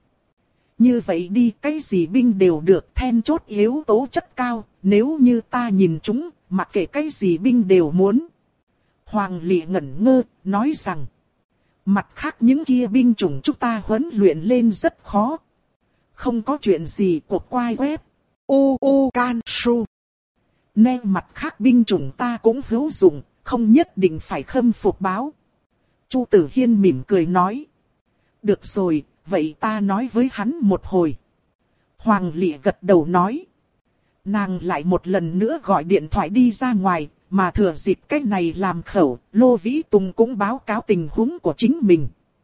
Như vậy đi, cái gì binh đều được, then chốt yếu tố chất cao, nếu như ta nhìn chúng, mặc kệ cái gì binh đều muốn. Hoàng Lị ngẩn ngơ, nói rằng. Mặt khác những kia binh chủng chúng ta huấn luyện lên rất khó. Không có chuyện gì cuộc quay web. U U Can Su. Nên mặt khác binh chủng ta cũng hữu dụng, không nhất định phải khâm phục báo. Chu Tử Hiên mỉm cười nói. Được rồi, vậy ta nói với hắn một hồi. Hoàng Lị gật đầu nói. Nàng lại một lần nữa gọi điện thoại đi ra ngoài, mà thừa dịp cách này làm khẩu, Lô Vĩ Tùng cũng báo cáo tình huống của chính mình.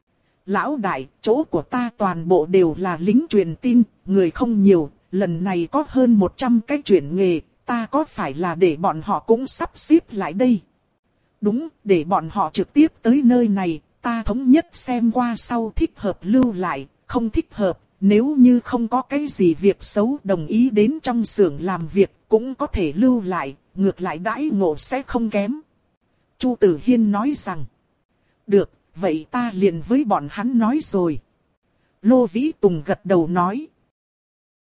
Lão đại, chỗ của ta toàn bộ đều là lính truyền tin, người không nhiều, lần này có hơn một trăm cái chuyển nghề, ta có phải là để bọn họ cũng sắp xếp lại đây? Đúng, để bọn họ trực tiếp tới nơi này, ta thống nhất xem qua sau thích hợp lưu lại, không thích hợp. Nếu như không có cái gì việc xấu đồng ý đến trong xưởng làm việc cũng có thể lưu lại, ngược lại đãi ngộ sẽ không kém. Chu Tử Hiên nói rằng. Được, vậy ta liền với bọn hắn nói rồi. Lô Vĩ Tùng gật đầu nói.